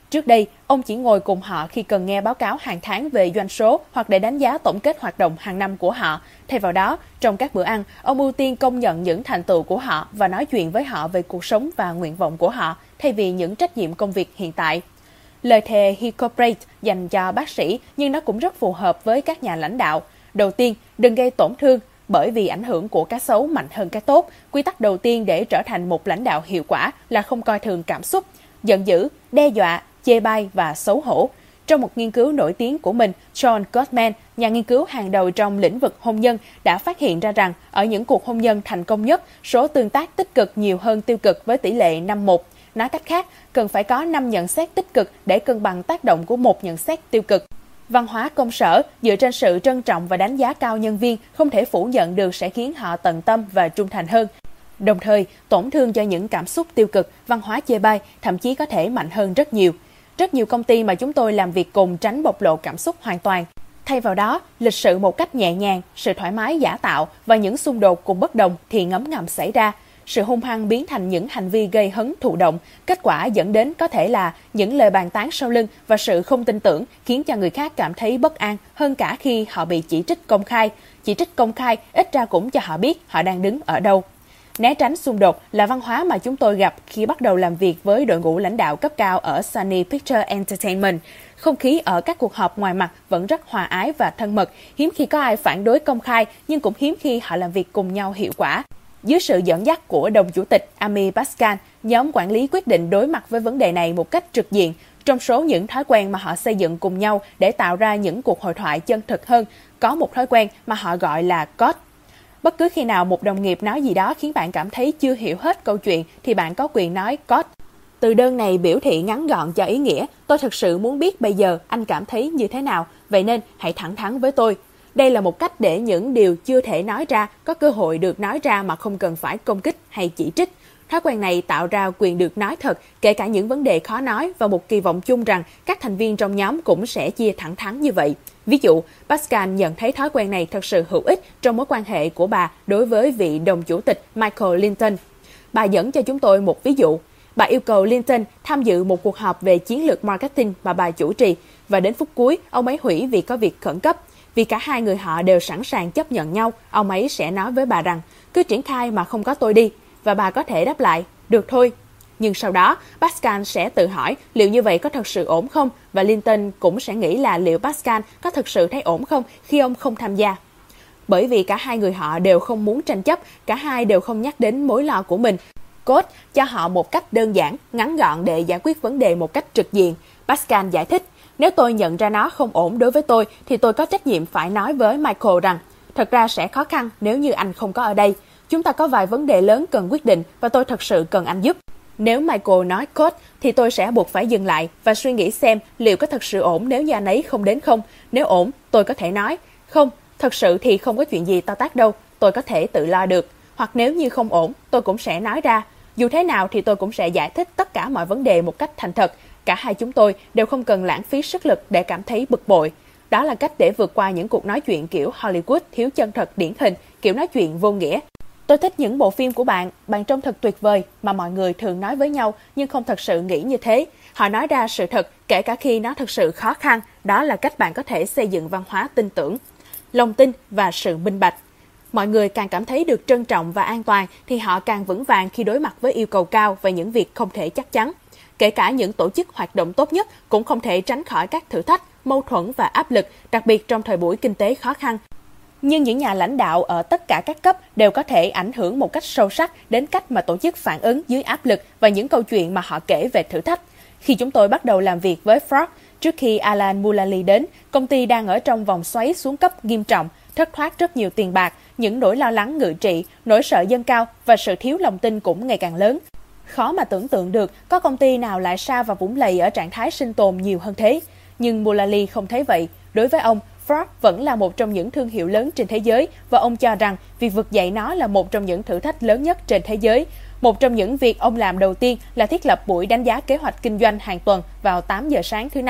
Trước đây, ông chỉ ngồi cùng họ khi cần nghe báo cáo hàng tháng về doanh số hoặc để đánh giá tổng kết hoạt động hàng năm của họ. Thay vào đó, trong các bữa ăn, ông ưu tiên công nhận những thành tựu của họ và nói chuyện với họ về cuộc sống và nguyện vọng của họ, thay vì những trách nhiệm công việc hiện tại. Lời thề Hippocrates dành cho bác sĩ, nhưng nó cũng rất phù hợp với các nhà lãnh đạo. Đầu tiên, đừng gây tổn thương, bởi vì ảnh hưởng của cái xấu mạnh hơn cái tốt. Quy tắc đầu tiên để trở thành một lãnh đạo hiệu quả là không coi thường cảm xúc, giận dữ, đe dọa, chê bai và xấu hổ. Trong một nghiên cứu nổi tiếng của mình, John Gottman, nhà nghiên cứu hàng đầu trong lĩnh vực hôn nhân, đã phát hiện ra rằng ở những cuộc hôn nhân thành công nhất, số tương tác tích cực nhiều hơn tiêu cực với tỷ lệ 5-1. Nói cách khác, cần phải có 5 nhận xét tích cực để cân bằng tác động của một nhận xét tiêu cực. Văn hóa công sở dựa trên sự trân trọng và đánh giá cao nhân viên không thể phủ nhận được sẽ khiến họ tận tâm và trung thành hơn. Đồng thời, tổn thương cho những cảm xúc tiêu cực, văn hóa chê bai thậm chí có thể mạnh hơn rất nhiều. Rất nhiều công ty mà chúng tôi làm việc cùng tránh bộc lộ cảm xúc hoàn toàn. Thay vào đó, lịch sự một cách nhẹ nhàng, sự thoải mái giả tạo và những xung đột cùng bất đồng thì ngấm ngầm xảy ra. Sự hung hăng biến thành những hành vi gây hấn thụ động, kết quả dẫn đến có thể là những lời bàn tán sau lưng và sự không tin tưởng khiến cho người khác cảm thấy bất an hơn cả khi họ bị chỉ trích công khai. Chỉ trích công khai ít ra cũng cho họ biết họ đang đứng ở đâu. Né tránh xung đột là văn hóa mà chúng tôi gặp khi bắt đầu làm việc với đội ngũ lãnh đạo cấp cao ở Sony Pictures Entertainment. Không khí ở các cuộc họp ngoài mặt vẫn rất hòa ái và thân mật, hiếm khi có ai phản đối công khai nhưng cũng hiếm khi họ làm việc cùng nhau hiệu quả. Dưới sự dẫn dắt của đồng chủ tịch Amy Pascal, nhóm quản lý quyết định đối mặt với vấn đề này một cách trực diện. Trong số những thói quen mà họ xây dựng cùng nhau để tạo ra những cuộc hội thoại chân thực hơn, có một thói quen mà họ gọi là COD. Bất cứ khi nào một đồng nghiệp nói gì đó khiến bạn cảm thấy chưa hiểu hết câu chuyện thì bạn có quyền nói COD. Từ đơn này biểu thị ngắn gọn cho ý nghĩa, tôi thực sự muốn biết bây giờ anh cảm thấy như thế nào, vậy nên hãy thẳng thắn với tôi. Đây là một cách để những điều chưa thể nói ra có cơ hội được nói ra mà không cần phải công kích hay chỉ trích. Thói quen này tạo ra quyền được nói thật, kể cả những vấn đề khó nói và một kỳ vọng chung rằng các thành viên trong nhóm cũng sẽ chia thẳng thắn như vậy. Ví dụ, Pascal nhận thấy thói quen này thật sự hữu ích trong mối quan hệ của bà đối với vị đồng chủ tịch Michael Linton. Bà dẫn cho chúng tôi một ví dụ. Bà yêu cầu Linton tham dự một cuộc họp về chiến lược marketing mà bà chủ trì, và đến phút cuối, ông ấy hủy vì có việc khẩn cấp. Vì cả hai người họ đều sẵn sàng chấp nhận nhau, ông ấy sẽ nói với bà rằng, cứ triển khai mà không có tôi đi. Và bà có thể đáp lại, được thôi. Nhưng sau đó, Pascal sẽ tự hỏi liệu như vậy có thật sự ổn không? Và Linton cũng sẽ nghĩ là liệu Pascal có thật sự thấy ổn không khi ông không tham gia. Bởi vì cả hai người họ đều không muốn tranh chấp, cả hai đều không nhắc đến mối lo của mình. Code cho họ một cách đơn giản, ngắn gọn để giải quyết vấn đề một cách trực diện. Pascal giải thích, nếu tôi nhận ra nó không ổn đối với tôi thì tôi có trách nhiệm phải nói với Michael rằng thật ra sẽ khó khăn nếu như anh không có ở đây. Chúng ta có vài vấn đề lớn cần quyết định và tôi thật sự cần anh giúp. Nếu Michael nói code thì tôi sẽ buộc phải dừng lại và suy nghĩ xem liệu có thật sự ổn nếu như anh ấy không đến không. Nếu ổn, tôi có thể nói, không, thật sự thì không có chuyện gì to tát đâu, tôi có thể tự lo được. Hoặc nếu như không ổn, tôi cũng sẽ nói ra. Dù thế nào thì tôi cũng sẽ giải thích tất cả mọi vấn đề một cách thành thật. Cả hai chúng tôi đều không cần lãng phí sức lực để cảm thấy bực bội. Đó là cách để vượt qua những cuộc nói chuyện kiểu Hollywood thiếu chân thật điển hình, kiểu nói chuyện vô nghĩa. Tôi thích những bộ phim của bạn trông thật tuyệt vời mà mọi người thường nói với nhau nhưng không thật sự nghĩ như thế. Họ nói ra sự thật kể cả khi nó thật sự khó khăn. Đó là cách bạn có thể xây dựng văn hóa tin tưởng, lòng tin và sự minh bạch. Mọi người càng cảm thấy được trân trọng và an toàn thì họ càng vững vàng khi đối mặt với yêu cầu cao và những việc không thể chắc chắn. Kể cả những tổ chức hoạt động tốt nhất cũng không thể tránh khỏi các thử thách, mâu thuẫn và áp lực, đặc biệt trong thời buổi kinh tế khó khăn. Nhưng những nhà lãnh đạo ở tất cả các cấp đều có thể ảnh hưởng một cách sâu sắc đến cách mà tổ chức phản ứng dưới áp lực và những câu chuyện mà họ kể về thử thách. Khi chúng tôi bắt đầu làm việc với Ford, trước khi Alan Mulally đến, công ty đang ở trong vòng xoáy xuống cấp nghiêm trọng, thất thoát rất nhiều tiền bạc, những nỗi lo lắng ngự trị, nỗi sợ dâng cao và sự thiếu lòng tin cũng ngày càng lớn. Khó mà tưởng tượng được có công ty nào lại sa vào vũng lầy ở trạng thái sinh tồn nhiều hơn thế. Nhưng Mulally không thấy vậy. Đối với ông, Ford vẫn là một trong những thương hiệu lớn trên thế giới và ông cho rằng việc vực dậy nó là một trong những thử thách lớn nhất trên thế giới. Một trong những việc ông làm đầu tiên là thiết lập buổi đánh giá kế hoạch kinh doanh hàng tuần vào 8 giờ sáng thứ Năm.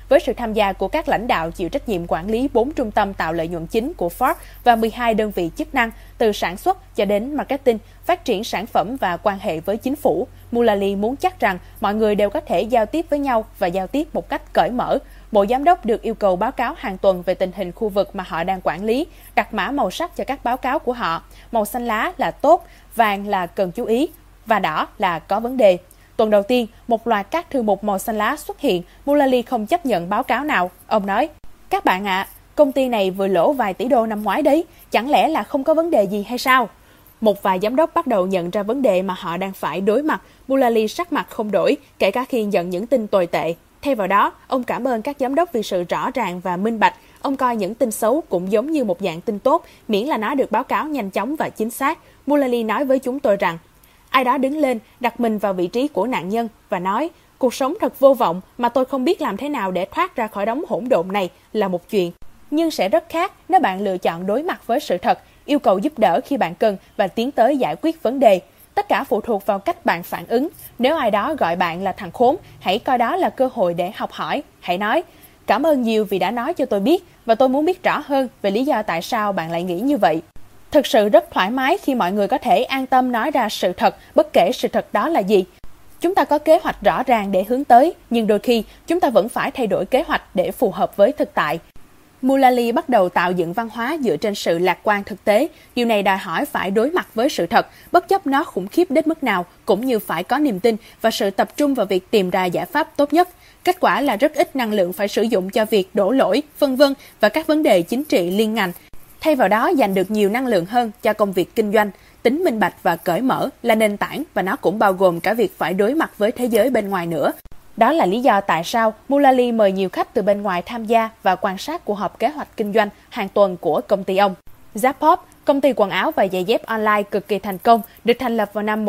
với sự tham gia của các lãnh đạo chịu trách nhiệm quản lý 4 trung tâm tạo lợi nhuận chính của Ford và 12 đơn vị chức năng, từ sản xuất cho đến marketing, phát triển sản phẩm và quan hệ với chính phủ. Mullally muốn chắc rằng mọi người đều có thể giao tiếp với nhau và giao tiếp một cách cởi mở. Bộ Giám đốc được yêu cầu báo cáo hàng tuần về tình hình khu vực mà họ đang quản lý, đặt mã màu sắc cho các báo cáo của họ. Màu xanh lá là tốt, vàng là cần chú ý và đỏ là có vấn đề. Tuần đầu tiên, một loạt các thư mục màu xanh lá xuất hiện. Mullally không chấp nhận báo cáo nào. Ông nói, các bạn ạ, công ty này vừa lỗ vài tỷ đô năm ngoái đấy, chẳng lẽ là không có vấn đề gì hay sao? Một vài giám đốc bắt đầu nhận ra vấn đề mà họ đang phải đối mặt. Mullally sắc mặt không đổi, kể cả khi nhận những tin tồi tệ. Thay vào đó, ông cảm ơn các giám đốc vì sự rõ ràng và minh bạch. Ông coi những tin xấu cũng giống như một dạng tin tốt, miễn là nó được báo cáo nhanh chóng và chính xác. Mullally nói với chúng tôi rằng, ai đó đứng lên, đặt mình vào vị trí của nạn nhân và nói, cuộc sống thật vô vọng mà tôi không biết làm thế nào để thoát ra khỏi đống hỗn độn này là một chuyện. Nhưng sẽ rất khác nếu bạn lựa chọn đối mặt với sự thật, yêu cầu giúp đỡ khi bạn cần và tiến tới giải quyết vấn đề. Tất cả phụ thuộc vào cách bạn phản ứng. Nếu ai đó gọi bạn là thằng khốn, hãy coi đó là cơ hội để học hỏi. Hãy nói, cảm ơn nhiều vì đã nói cho tôi biết và tôi muốn biết rõ hơn về lý do tại sao bạn lại nghĩ như vậy. Thực sự rất thoải mái khi mọi người có thể an tâm nói ra sự thật, bất kể sự thật đó là gì. Chúng ta có kế hoạch rõ ràng để hướng tới, nhưng đôi khi chúng ta vẫn phải thay đổi kế hoạch để phù hợp với thực tại. Mullally bắt đầu tạo dựng văn hóa dựa trên sự lạc quan thực tế. Điều này đòi hỏi phải đối mặt với sự thật, bất chấp nó khủng khiếp đến mức nào, cũng như phải có niềm tin và sự tập trung vào việc tìm ra giải pháp tốt nhất. Kết quả là rất ít năng lượng phải sử dụng cho việc đổ lỗi, vân vân và các vấn đề chính trị liên ngành. Thay vào đó, dành được nhiều năng lượng hơn cho công việc kinh doanh. Tính minh bạch và cởi mở là nền tảng và nó cũng bao gồm cả việc phải đối mặt với thế giới bên ngoài nữa. Đó là lý do tại sao Mullally mời nhiều khách từ bên ngoài tham gia và quan sát cuộc họp kế hoạch kinh doanh hàng tuần của công ty ông. Zappos, công ty quần áo và giày dép online cực kỳ thành công, được thành lập vào năm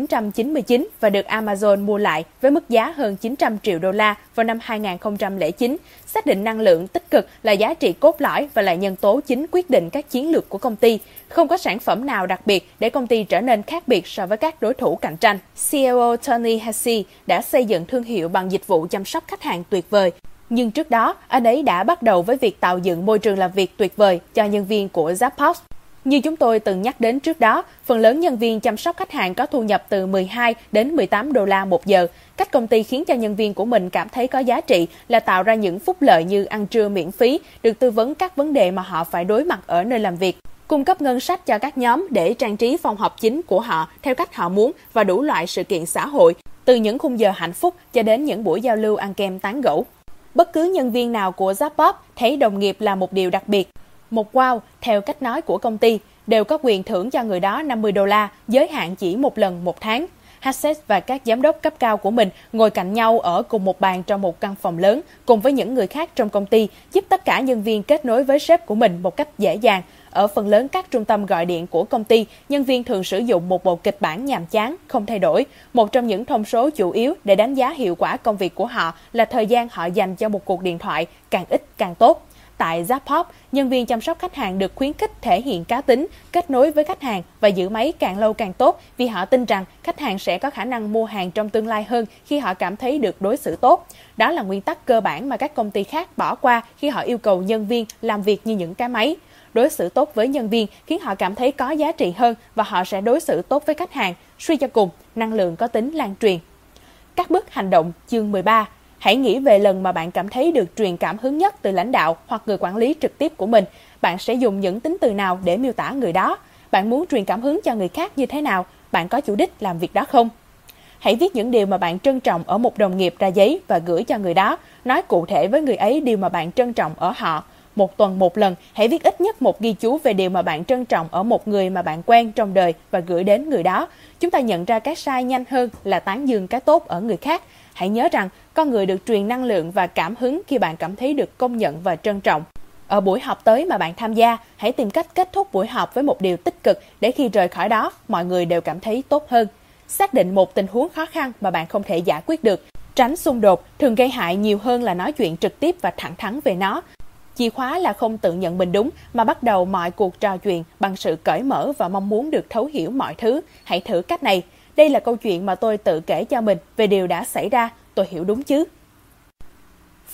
1999 và được Amazon mua lại với mức giá hơn 900 triệu đô la vào năm 2009. Xác định năng lượng tích cực là giá trị cốt lõi và là nhân tố chính quyết định các chiến lược của công ty. Không có sản phẩm nào đặc biệt để công ty trở nên khác biệt so với các đối thủ cạnh tranh. CEO Tony Hsieh đã xây dựng thương hiệu bằng dịch vụ chăm sóc khách hàng tuyệt vời. Nhưng trước đó, anh ấy đã bắt đầu với việc tạo dựng môi trường làm việc tuyệt vời cho nhân viên của Zappos. Như chúng tôi từng nhắc đến trước đó, phần lớn nhân viên chăm sóc khách hàng có thu nhập từ 12 đến 18 đô la một giờ. Cách công ty khiến cho nhân viên của mình cảm thấy có giá trị là tạo ra những phúc lợi như ăn trưa miễn phí, được tư vấn các vấn đề mà họ phải đối mặt ở nơi làm việc, cung cấp ngân sách cho các nhóm để trang trí phòng họp chính của họ theo cách họ muốn và đủ loại sự kiện xã hội, từ những khung giờ hạnh phúc cho đến những buổi giao lưu ăn kem tán gẫu. Bất cứ nhân viên nào của Zappos thấy đồng nghiệp là một điều đặc biệt. Một wow, theo cách nói của công ty, đều có quyền thưởng cho người đó 50 đô la, giới hạn chỉ một lần một tháng. Hsieh và các giám đốc cấp cao của mình ngồi cạnh nhau ở cùng một bàn trong một căn phòng lớn, cùng với những người khác trong công ty, giúp tất cả nhân viên kết nối với sếp của mình một cách dễ dàng. Ở phần lớn các trung tâm gọi điện của công ty, nhân viên thường sử dụng một bộ kịch bản nhàm chán, không thay đổi. Một trong những thông số chủ yếu để đánh giá hiệu quả công việc của họ là thời gian họ dành cho một cuộc điện thoại, càng ít càng tốt. Tại Zappos, nhân viên chăm sóc khách hàng được khuyến khích thể hiện cá tính, kết nối với khách hàng và giữ máy càng lâu càng tốt vì họ tin rằng khách hàng sẽ có khả năng mua hàng trong tương lai hơn khi họ cảm thấy được đối xử tốt. Đó là nguyên tắc cơ bản mà các công ty khác bỏ qua khi họ yêu cầu nhân viên làm việc như những cái máy. Đối xử tốt với nhân viên khiến họ cảm thấy có giá trị hơn và họ sẽ đối xử tốt với khách hàng. Suy cho cùng, năng lượng có tính lan truyền. Các bước hành động chương 13. Hãy nghĩ về lần mà bạn cảm thấy được truyền cảm hứng nhất từ lãnh đạo hoặc người quản lý trực tiếp của mình. Bạn sẽ dùng những tính từ nào để miêu tả người đó? Bạn muốn truyền cảm hứng cho người khác như thế nào? Bạn có chủ đích làm việc đó không? Hãy viết những điều mà bạn trân trọng ở một đồng nghiệp ra giấy và gửi cho người đó. Nói cụ thể với người ấy điều mà bạn trân trọng ở họ. Một tuần một lần, hãy viết ít nhất một ghi chú về điều mà bạn trân trọng ở một người mà bạn quen trong đời và gửi đến người đó. Chúng ta nhận ra cái sai nhanh hơn là tán dương cái tốt ở người khác. Hãy nhớ rằng, con người được truyền năng lượng và cảm hứng khi bạn cảm thấy được công nhận và trân trọng. Ở buổi họp tới mà bạn tham gia, hãy tìm cách kết thúc buổi họp với một điều tích cực để khi rời khỏi đó, mọi người đều cảm thấy tốt hơn. Xác định một tình huống khó khăn mà bạn không thể giải quyết được. Tránh xung đột thường gây hại nhiều hơn là nói chuyện trực tiếp và thẳng thắn về nó. Chìa khóa là không tự nhận mình đúng mà bắt đầu mọi cuộc trò chuyện bằng sự cởi mở và mong muốn được thấu hiểu mọi thứ. Hãy thử cách này. Đây là câu chuyện mà tôi tự kể cho mình về điều đã xảy ra. Tôi hiểu đúng chứ?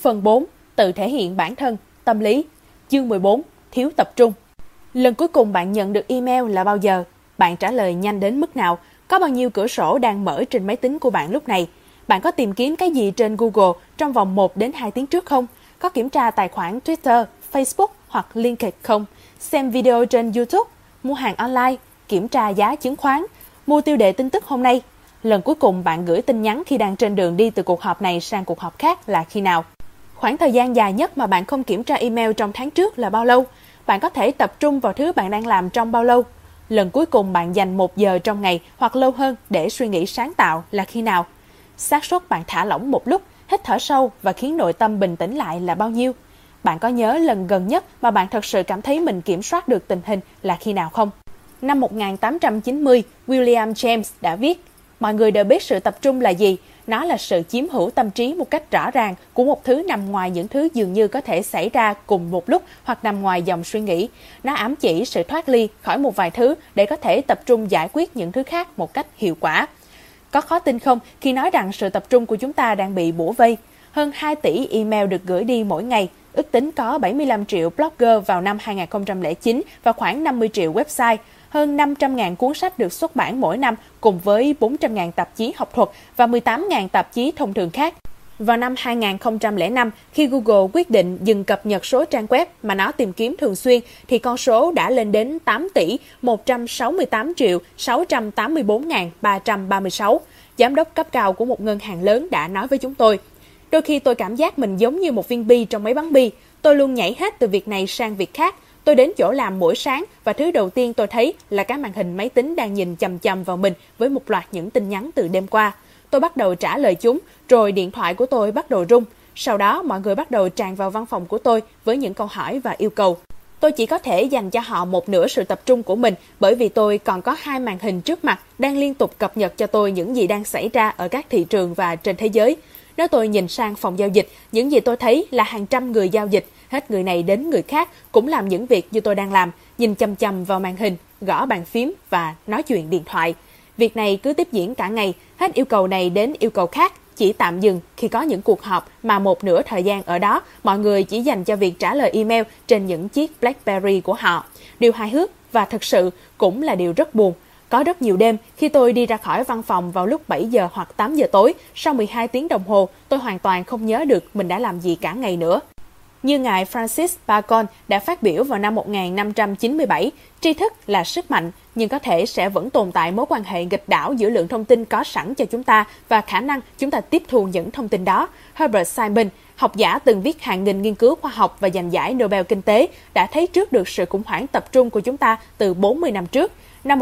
Phần 4. Tự thể hiện bản thân, tâm lý. Chương 14. Thiếu tập trung. Lần cuối cùng bạn nhận được email là bao giờ? Bạn trả lời nhanh đến mức nào? Có bao nhiêu cửa sổ đang mở trên máy tính của bạn lúc này? Bạn có tìm kiếm cái gì trên Google trong vòng 1 đến 2 tiếng trước không? Có kiểm tra tài khoản Twitter, Facebook hoặc LinkedIn không? Xem video trên YouTube? Mua hàng online? Kiểm tra giá chứng khoán? Mua tiêu đề tin tức hôm nay? Lần cuối cùng bạn gửi tin nhắn khi đang trên đường đi từ cuộc họp này sang cuộc họp khác là khi nào? Khoảng thời gian dài nhất mà bạn không kiểm tra email trong tháng trước là bao lâu? Bạn có thể tập trung vào thứ bạn đang làm trong bao lâu? Lần cuối cùng bạn dành 1 giờ trong ngày hoặc lâu hơn để suy nghĩ sáng tạo là khi nào? Xác suất bạn thả lỏng một lúc, hít thở sâu và khiến nội tâm bình tĩnh lại là bao nhiêu? Bạn có nhớ lần gần nhất mà bạn thật sự cảm thấy mình kiểm soát được tình hình là khi nào không? Năm 1890, William James đã viết: mọi người đều biết sự tập trung là gì. Nó là sự chiếm hữu tâm trí một cách rõ ràng của một thứ nằm ngoài những thứ dường như có thể xảy ra cùng một lúc hoặc nằm ngoài dòng suy nghĩ. Nó ám chỉ sự thoát ly khỏi một vài thứ để có thể tập trung giải quyết những thứ khác một cách hiệu quả. Có khó tin không khi nói rằng sự tập trung của chúng ta đang bị bủa vây? Hơn 2 tỷ email được gửi đi mỗi ngày, ước tính có 75 triệu blogger vào năm 2009 và khoảng 50 triệu website. Hơn 500.000 cuốn sách được xuất bản mỗi năm cùng với 400.000 tạp chí học thuật và 18.000 tạp chí thông thường khác. Vào năm 2005, khi Google quyết định dừng cập nhật số trang web mà nó tìm kiếm thường xuyên, thì con số đã lên đến 8 tỷ 168 triệu 684.336. Giám đốc cấp cao của một ngân hàng lớn đã nói với chúng tôi: đôi khi tôi cảm giác mình giống như một viên bi trong máy bắn bi. Tôi luôn nhảy hết từ việc này sang việc khác. Tôi đến chỗ làm mỗi sáng và thứ đầu tiên tôi thấy là cái màn hình máy tính đang nhìn chằm chằm vào mình với một loạt những tin nhắn từ đêm qua. Tôi bắt đầu trả lời chúng, rồi điện thoại của tôi bắt đầu rung. Sau đó mọi người bắt đầu tràn vào văn phòng của tôi với những câu hỏi và yêu cầu. Tôi chỉ có thể dành cho họ một nửa sự tập trung của mình bởi vì tôi còn có 2 màn hình trước mặt đang liên tục cập nhật cho tôi những gì đang xảy ra ở các thị trường và trên thế giới. Nếu tôi nhìn sang phòng giao dịch, những gì tôi thấy là hàng trăm người giao dịch, hết người này đến người khác cũng làm những việc như tôi đang làm, nhìn chằm chằm vào màn hình, gõ bàn phím và nói chuyện điện thoại. Việc này cứ tiếp diễn cả ngày, hết yêu cầu này đến yêu cầu khác, chỉ tạm dừng khi có những cuộc họp mà một nửa thời gian ở đó mọi người chỉ dành cho việc trả lời email trên những chiếc BlackBerry của họ. Điều hài hước và thực sự cũng là điều rất buồn. Có rất nhiều đêm khi tôi đi ra khỏi văn phòng vào lúc 7 giờ hoặc 8 giờ tối, sau 12 tiếng đồng hồ, tôi hoàn toàn không nhớ được mình đã làm gì cả ngày nữa. Như ngài Francis Bacon đã phát biểu vào năm 1597, tri thức là sức mạnh, nhưng có thể sẽ vẫn tồn tại mối quan hệ nghịch đảo giữa lượng thông tin có sẵn cho chúng ta và khả năng chúng ta tiếp thu những thông tin đó. Herbert Simon, học giả từng viết hàng nghìn nghiên cứu khoa học và giành giải Nobel Kinh tế, đã thấy trước được sự khủng hoảng tập trung của chúng ta từ 40 năm trước. Năm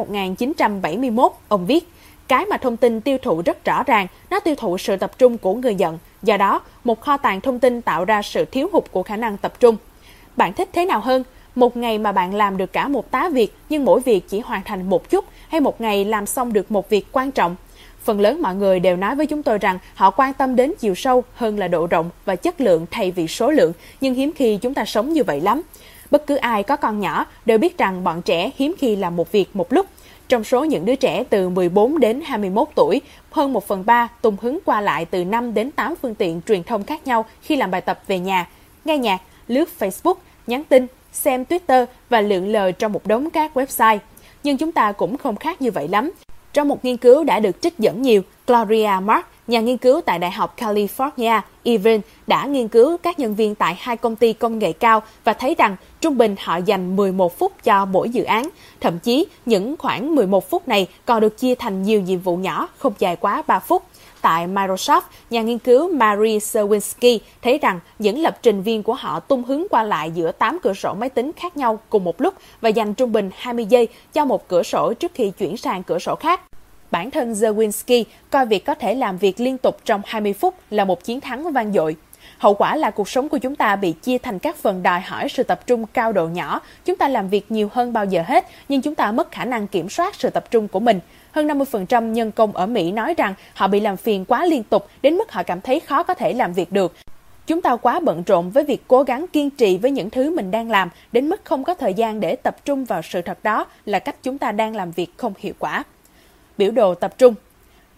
1971, ông viết: cái mà thông tin tiêu thụ rất rõ ràng, nó tiêu thụ sự tập trung của người nhận. Do đó, một kho tàng thông tin tạo ra sự thiếu hụt của khả năng tập trung. Bạn thích thế nào hơn? Một ngày mà bạn làm được cả một tá việc nhưng mỗi việc chỉ hoàn thành một chút, hay một ngày làm xong được một việc quan trọng? Phần lớn mọi người đều nói với chúng tôi rằng họ quan tâm đến chiều sâu hơn là độ rộng và chất lượng thay vì số lượng, nhưng hiếm khi chúng ta sống như vậy lắm. Bất cứ ai có con nhỏ đều biết rằng bọn trẻ hiếm khi làm một việc một lúc. Trong số những đứa trẻ từ 14 đến 21 tuổi, hơn 1/3 tung hứng qua lại từ 5 đến 8 phương tiện truyền thông khác nhau khi làm bài tập về nhà, nghe nhạc, lướt Facebook, nhắn tin, xem Twitter và lượn lờ trong một đống các website. Nhưng chúng ta cũng không khác như vậy lắm. Trong một nghiên cứu đã được trích dẫn nhiều, Gloria Mark, nhà nghiên cứu tại Đại học California, Irvine, đã nghiên cứu các nhân viên tại 2 công ty công nghệ cao và thấy rằng trung bình họ dành 11 phút cho mỗi dự án. Thậm chí, những khoảng 11 phút này còn được chia thành nhiều nhiệm vụ nhỏ, không dài quá 3 phút. Tại Microsoft, nhà nghiên cứu Mary Sawinski thấy rằng những lập trình viên của họ tung hứng qua lại giữa 8 cửa sổ máy tính khác nhau cùng một lúc và dành trung bình 20 giây cho một cửa sổ trước khi chuyển sang cửa sổ khác. Bản thân Zawinski coi việc có thể làm việc liên tục trong 20 phút là một chiến thắng vang dội. Hậu quả là cuộc sống của chúng ta bị chia thành các phần đòi hỏi sự tập trung cao độ nhỏ. Chúng ta làm việc nhiều hơn bao giờ hết, nhưng chúng ta mất khả năng kiểm soát sự tập trung của mình. Hơn 50% nhân công ở Mỹ nói rằng họ bị làm phiền quá liên tục đến mức họ cảm thấy khó có thể làm việc được. Chúng ta quá bận rộn với việc cố gắng kiên trì với những thứ mình đang làm đến mức không có thời gian để tập trung vào sự thật đó là cách chúng ta đang làm việc không hiệu quả. Biểu đồ tập trung.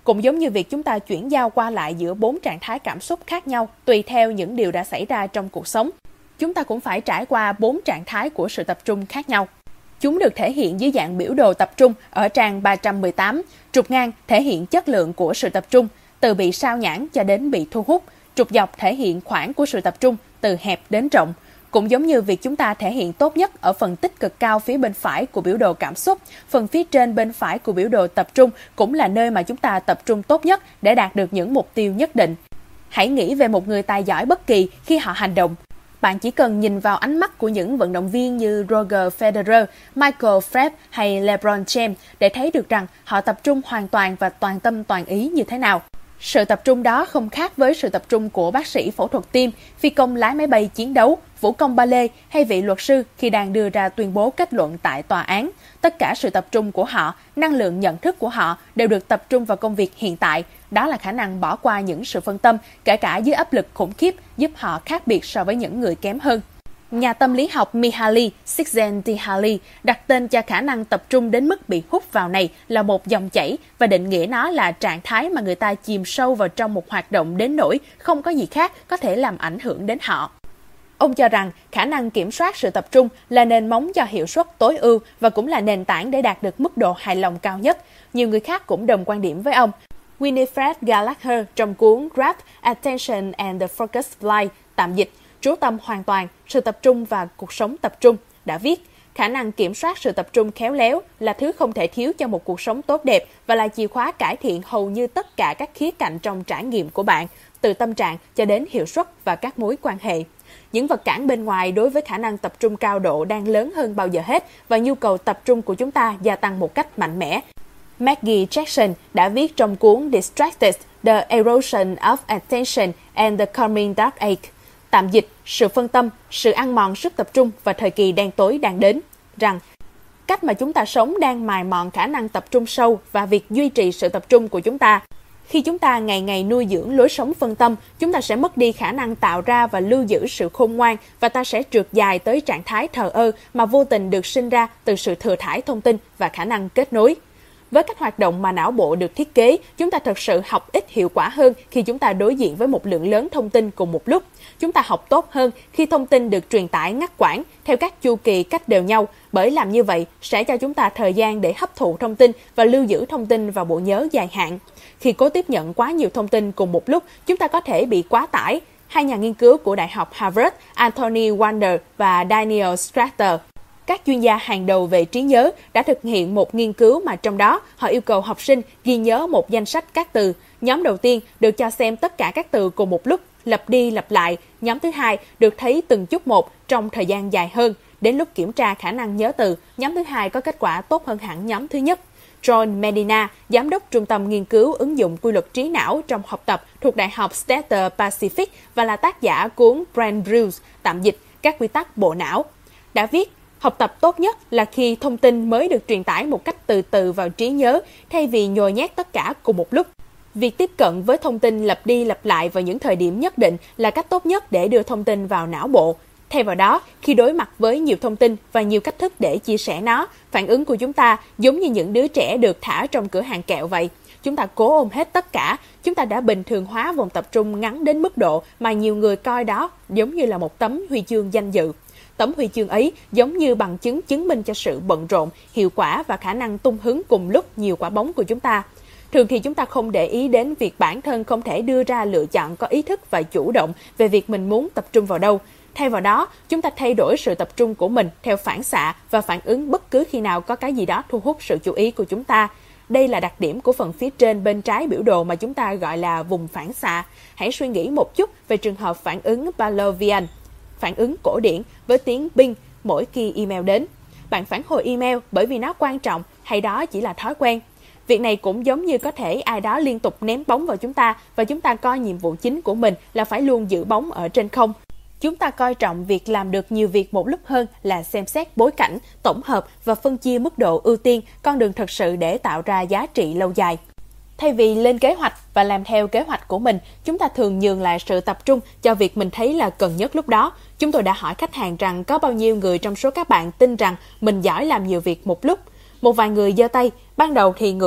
Cũng giống như việc chúng ta chuyển giao qua lại giữa 4 trạng thái cảm xúc khác nhau tùy theo những điều đã xảy ra trong cuộc sống. Chúng ta cũng phải trải qua 4 trạng thái của sự tập trung khác nhau. Chúng được thể hiện dưới dạng biểu đồ tập trung ở trang 318. Trục ngang thể hiện chất lượng của sự tập trung, từ bị sao nhãng cho đến bị thu hút. Trục dọc thể hiện khoảng của sự tập trung, từ hẹp đến rộng. Cũng giống như việc chúng ta thể hiện tốt nhất ở phần tích cực cao phía bên phải của biểu đồ cảm xúc, phần phía trên bên phải của biểu đồ tập trung cũng là nơi mà chúng ta tập trung tốt nhất để đạt được những mục tiêu nhất định. Hãy nghĩ về một người tài giỏi bất kỳ khi họ hành động. Bạn chỉ cần nhìn vào ánh mắt của những vận động viên như Roger Federer, Michael Phelps hay LeBron James để thấy được rằng họ tập trung hoàn toàn và toàn tâm toàn ý như thế nào. Sự tập trung đó không khác với sự tập trung của bác sĩ phẫu thuật tim, phi công lái máy bay chiến đấu, vũ công ballet hay vị luật sư khi đang đưa ra tuyên bố kết luận tại tòa án. Tất cả sự tập trung của họ, năng lượng nhận thức của họ đều được tập trung vào công việc hiện tại. Đó là khả năng bỏ qua những sự phân tâm, kể cả dưới áp lực khủng khiếp, giúp họ khác biệt so với những người kém hơn. Nhà tâm lý học Mihaly Csikszentmihalyi đặt tên cho khả năng tập trung đến mức bị hút vào này là một dòng chảy và định nghĩa nó là trạng thái mà người ta chìm sâu vào trong một hoạt động đến nỗi không có gì khác có thể làm ảnh hưởng đến họ. Ông cho rằng khả năng kiểm soát sự tập trung là nền móng cho hiệu suất tối ưu và cũng là nền tảng để đạt được mức độ hài lòng cao nhất. Nhiều người khác cũng đồng quan điểm với ông. Winifred Gallagher trong cuốn Grab, Attention and the Focus Life, tạm dịch, chú tâm hoàn toàn, sự tập trung và cuộc sống tập trung, đã viết, khả năng kiểm soát sự tập trung khéo léo là thứ không thể thiếu cho một cuộc sống tốt đẹp và là chìa khóa cải thiện hầu như tất cả các khía cạnh trong trải nghiệm của bạn, từ tâm trạng cho đến hiệu suất và các mối quan hệ. Những vật cản bên ngoài đối với khả năng tập trung cao độ đang lớn hơn bao giờ hết và nhu cầu tập trung của chúng ta gia tăng một cách mạnh mẽ. Maggie Jackson đã viết trong cuốn Distracted, The Erosion of Attention and the Coming Dark Age, tạm dịch, sự phân tâm, sự ăn mòn sức tập trung và thời kỳ đen tối đang đến, rằng cách mà chúng ta sống đang mài mòn khả năng tập trung sâu và việc duy trì sự tập trung của chúng ta. Khi chúng ta ngày ngày nuôi dưỡng lối sống phân tâm, chúng ta sẽ mất đi khả năng tạo ra và lưu giữ sự khôn ngoan và ta sẽ trượt dài tới trạng thái thờ ơ mà vô tình được sinh ra từ sự thừa thãi thông tin và khả năng kết nối. Với cách hoạt động mà não bộ được thiết kế, chúng ta thực sự học ít hiệu quả hơn khi chúng ta đối diện với một lượng lớn thông tin cùng một lúc. Chúng ta học tốt hơn khi thông tin được truyền tải ngắt quãng theo các chu kỳ cách đều nhau, bởi làm như vậy sẽ cho chúng ta thời gian để hấp thụ thông tin và lưu giữ thông tin vào bộ nhớ dài hạn. Khi cố tiếp nhận quá nhiều thông tin cùng một lúc, chúng ta có thể bị quá tải. Hai nhà nghiên cứu của Đại học Harvard, Anthony Warner và Daniel Strater, các chuyên gia hàng đầu về trí nhớ, đã thực hiện một nghiên cứu mà trong đó họ yêu cầu học sinh ghi nhớ một danh sách các từ. Nhóm đầu tiên được cho xem tất cả các từ cùng một lúc, lặp đi lặp lại. Nhóm thứ hai được thấy từng chút một trong thời gian dài hơn. Đến lúc kiểm tra khả năng nhớ từ, nhóm thứ hai có kết quả tốt hơn hẳn nhóm thứ nhất. John Medina, giám đốc Trung tâm Nghiên cứu ứng dụng quy luật trí não trong học tập thuộc Đại học State Pacific và là tác giả cuốn Brain Rules, tạm dịch, các quy tắc bộ não, đã viết, học tập tốt nhất là khi thông tin mới được truyền tải một cách từ từ vào trí nhớ thay vì nhồi nhét tất cả cùng một lúc. Việc tiếp cận với thông tin lặp đi lặp lại vào những thời điểm nhất định là cách tốt nhất để đưa thông tin vào não bộ. Thay vào đó, khi đối mặt với nhiều thông tin và nhiều cách thức để chia sẻ nó, phản ứng của chúng ta giống như những đứa trẻ được thả trong cửa hàng kẹo vậy. Chúng ta cố ôm hết tất cả, chúng ta đã bình thường hóa vùng tập trung ngắn đến mức độ mà nhiều người coi đó giống như là một tấm huy chương danh dự. Tấm huy chương ấy giống như bằng chứng chứng minh cho sự bận rộn, hiệu quả và khả năng tung hứng cùng lúc nhiều quả bóng của chúng ta. Thường thì chúng ta không để ý đến việc bản thân không thể đưa ra lựa chọn có ý thức và chủ động về việc mình muốn tập trung vào đâu. Thay vào đó, chúng ta thay đổi sự tập trung của mình theo phản xạ và phản ứng bất cứ khi nào có cái gì đó thu hút sự chú ý của chúng ta. Đây là đặc điểm của phần phía trên bên trái biểu đồ mà chúng ta gọi là vùng phản xạ. Hãy suy nghĩ một chút về trường hợp phản ứng Pavlovian, phản ứng cổ điển với tiếng bing mỗi khi email đến. Bạn phản hồi email bởi vì nó quan trọng hay đó chỉ là thói quen? Việc này cũng giống như có thể ai đó liên tục ném bóng vào chúng ta và chúng ta coi nhiệm vụ chính của mình là phải luôn giữ bóng ở trên không. Chúng ta coi trọng việc làm được nhiều việc một lúc hơn là xem xét bối cảnh, tổng hợp và phân chia mức độ ưu tiên, con đường thực sự để tạo ra giá trị lâu dài. Thay vì lên kế hoạch và làm theo kế hoạch của mình, chúng ta thường nhường lại sự tập trung cho việc mình thấy là cần nhất lúc đó. Chúng tôi đã hỏi khách hàng rằng có bao nhiêu người trong số các bạn tin rằng mình giỏi làm nhiều việc một lúc. Một vài người giơ tay, ban đầu thì ngượng ngùng,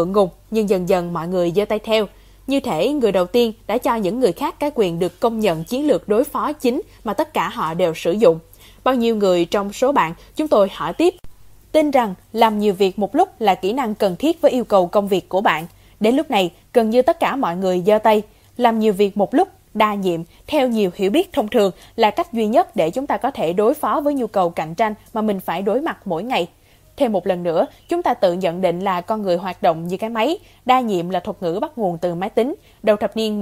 Nhưng dần dần mọi người giơ tay theo. Như thể người đầu tiên đã cho những người khác cái quyền được công nhận chiến lược đối phó chính mà tất cả họ đều sử dụng. Bao nhiêu người trong số bạn, chúng tôi hỏi tiếp, tin rằng làm nhiều việc một lúc là kỹ năng cần thiết với yêu cầu công việc của bạn. Đến lúc này, gần như tất cả mọi người giơ tay. Làm nhiều việc một lúc, đa nhiệm, theo nhiều hiểu biết thông thường là cách duy nhất để chúng ta có thể đối phó với nhu cầu cạnh tranh mà mình phải đối mặt mỗi ngày. Thêm một lần nữa, chúng ta tự nhận định là con người hoạt động như cái máy. Đa nhiệm là thuật ngữ bắt nguồn từ máy tính. Đầu thập niên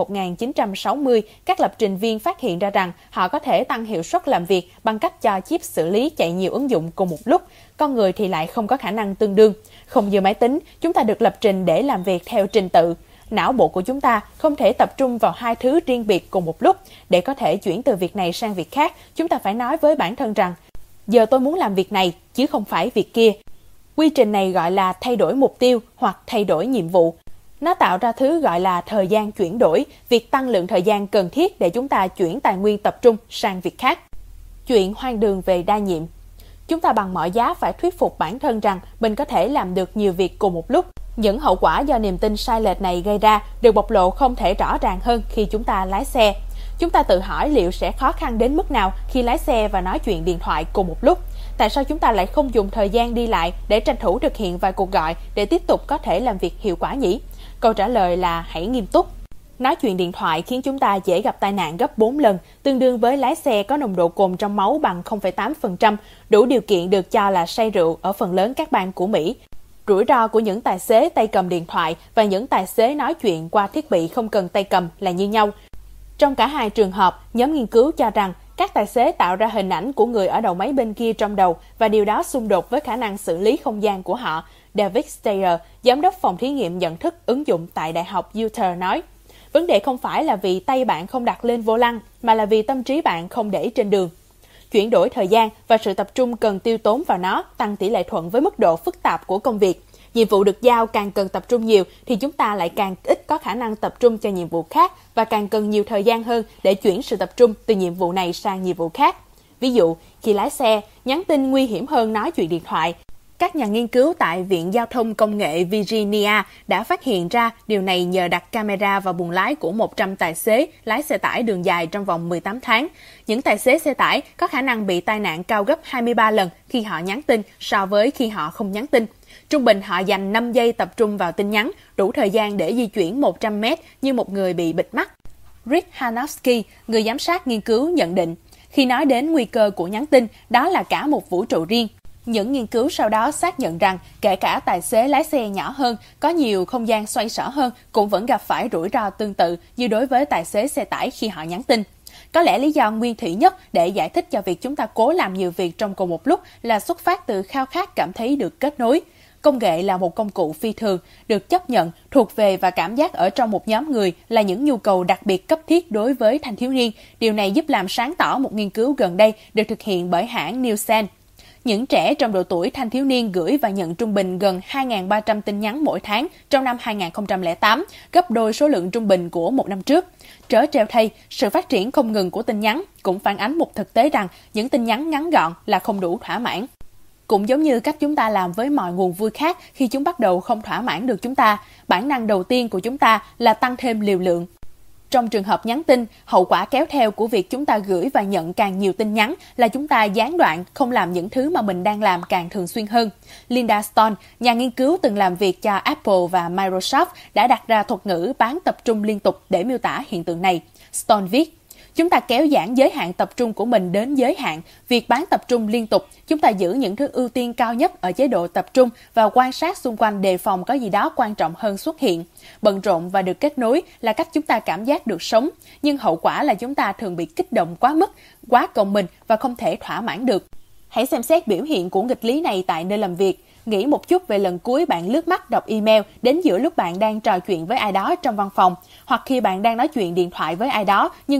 1960, các lập trình viên phát hiện ra rằng họ có thể tăng hiệu suất làm việc bằng cách cho chip xử lý chạy nhiều ứng dụng cùng một lúc. Con người thì lại không có khả năng tương đương. Không như máy tính, chúng ta được lập trình để làm việc theo trình tự. Não bộ của chúng ta không thể tập trung vào hai thứ riêng biệt cùng một lúc. Để có thể chuyển từ việc này sang việc khác, chúng ta phải nói với bản thân rằng giờ tôi muốn làm việc này, chứ không phải việc kia. Quy trình này gọi là thay đổi mục tiêu hoặc thay đổi nhiệm vụ. Nó tạo ra thứ gọi là thời gian chuyển đổi, việc tăng lượng thời gian cần thiết để chúng ta chuyển tài nguyên tập trung sang việc khác. Chuyện hoang đường về đa nhiệm. Chúng ta bằng mọi giá phải thuyết phục bản thân rằng mình có thể làm được nhiều việc cùng một lúc. Những hậu quả do niềm tin sai lệch này gây ra được bộc lộ không thể rõ ràng hơn khi chúng ta lái xe. Chúng ta tự hỏi liệu sẽ khó khăn đến mức nào khi lái xe và nói chuyện điện thoại cùng một lúc. Tại sao chúng ta lại không dùng thời gian đi lại để tranh thủ thực hiện vài cuộc gọi để tiếp tục có thể làm việc hiệu quả nhỉ? Câu trả lời là hãy nghiêm túc. Nói chuyện điện thoại khiến chúng ta dễ gặp tai nạn gấp 4 lần, tương đương với lái xe có nồng độ cồn trong máu bằng 0,8%, đủ điều kiện được cho là say rượu ở phần lớn các bang của Mỹ. Rủi ro của những tài xế tay cầm điện thoại và những tài xế nói chuyện qua thiết bị không cần tay cầm là như nhau. Trong cả hai trường hợp, nhóm nghiên cứu cho rằng các tài xế tạo ra hình ảnh của người ở đầu máy bên kia trong đầu và điều đó xung đột với khả năng xử lý không gian của họ. David Steyer, giám đốc phòng thí nghiệm nhận thức ứng dụng tại Đại học Utah nói, vấn đề không phải là vì tay bạn không đặt lên vô lăng, mà là vì tâm trí bạn không để trên đường. Chuyển đổi thời gian và sự tập trung cần tiêu tốn vào nó tăng tỷ lệ thuận với mức độ phức tạp của công việc. Nhiệm vụ được giao càng cần tập trung nhiều thì chúng ta lại càng ít có khả năng tập trung cho nhiệm vụ khác và càng cần nhiều thời gian hơn để chuyển sự tập trung từ nhiệm vụ này sang nhiệm vụ khác. Ví dụ, khi lái xe, nhắn tin nguy hiểm hơn nói chuyện điện thoại. Các nhà nghiên cứu tại Viện Giao thông Công nghệ Virginia đã phát hiện ra điều này nhờ đặt camera vào buồng lái của 100 tài xế lái xe tải đường dài trong vòng 18 tháng. Những tài xế xe tải có khả năng bị tai nạn cao gấp 23 lần khi họ nhắn tin so với khi họ không nhắn tin. Trung bình họ dành 5 giây tập trung vào tin nhắn, đủ thời gian để di chuyển 100 mét như một người bị bịt mắt. Rick Hanowski, người giám sát nghiên cứu nhận định, khi nói đến nguy cơ của nhắn tin, đó là cả một vũ trụ riêng. Những nghiên cứu sau đó xác nhận rằng kể cả tài xế lái xe nhỏ hơn, có nhiều không gian xoay sở hơn, cũng vẫn gặp phải rủi ro tương tự như đối với tài xế xe tải khi họ nhắn tin. Có lẽ lý do nguyên thủy nhất để giải thích cho việc chúng ta cố làm nhiều việc trong cùng một lúc là xuất phát từ khao khát cảm thấy được kết nối. Công nghệ là một công cụ phi thường, được chấp nhận, thuộc về và cảm giác ở trong một nhóm người là những nhu cầu đặc biệt cấp thiết đối với thanh thiếu niên. Điều này giúp làm sáng tỏ một nghiên cứu gần đây được thực hiện bởi hãng Nielsen. Những trẻ trong độ tuổi thanh thiếu niên gửi và nhận trung bình gần 2.300 tin nhắn mỗi tháng trong năm 2008, gấp đôi số lượng trung bình của một năm trước. Trớ trêu thay, sự phát triển không ngừng của tin nhắn cũng phản ánh một thực tế rằng những tin nhắn ngắn gọn là không đủ thỏa mãn. Cũng giống như cách chúng ta làm với mọi nguồn vui khác khi chúng bắt đầu không thỏa mãn được chúng ta, bản năng đầu tiên của chúng ta là tăng thêm liều lượng. Trong trường hợp nhắn tin, hậu quả kéo theo của việc chúng ta gửi và nhận càng nhiều tin nhắn là chúng ta gián đoạn, không làm những thứ mà mình đang làm càng thường xuyên hơn. Linda Stone, nhà nghiên cứu từng làm việc cho Apple và Microsoft, đã đặt ra thuật ngữ bán tập trung liên tục để miêu tả hiện tượng này. Stone viết, chúng ta kéo giãn giới hạn tập trung của mình đến giới hạn. Việc bán tập trung liên tục, chúng ta giữ những thứ ưu tiên cao nhất ở chế độ tập trung và quan sát xung quanh đề phòng có gì đó quan trọng hơn xuất hiện. Bận rộn và được kết nối là cách chúng ta cảm giác được sống, nhưng hậu quả là chúng ta thường bị kích động quá mức, quá gồng mình và không thể thỏa mãn được. Hãy xem xét biểu hiện của nghịch lý này tại nơi làm việc. Nghĩ một chút về lần cuối bạn lướt mắt đọc email đến giữa lúc bạn đang trò chuyện với ai đó trong văn phòng, hoặc khi bạn đang nói chuyện điện thoại với ai đó nhưng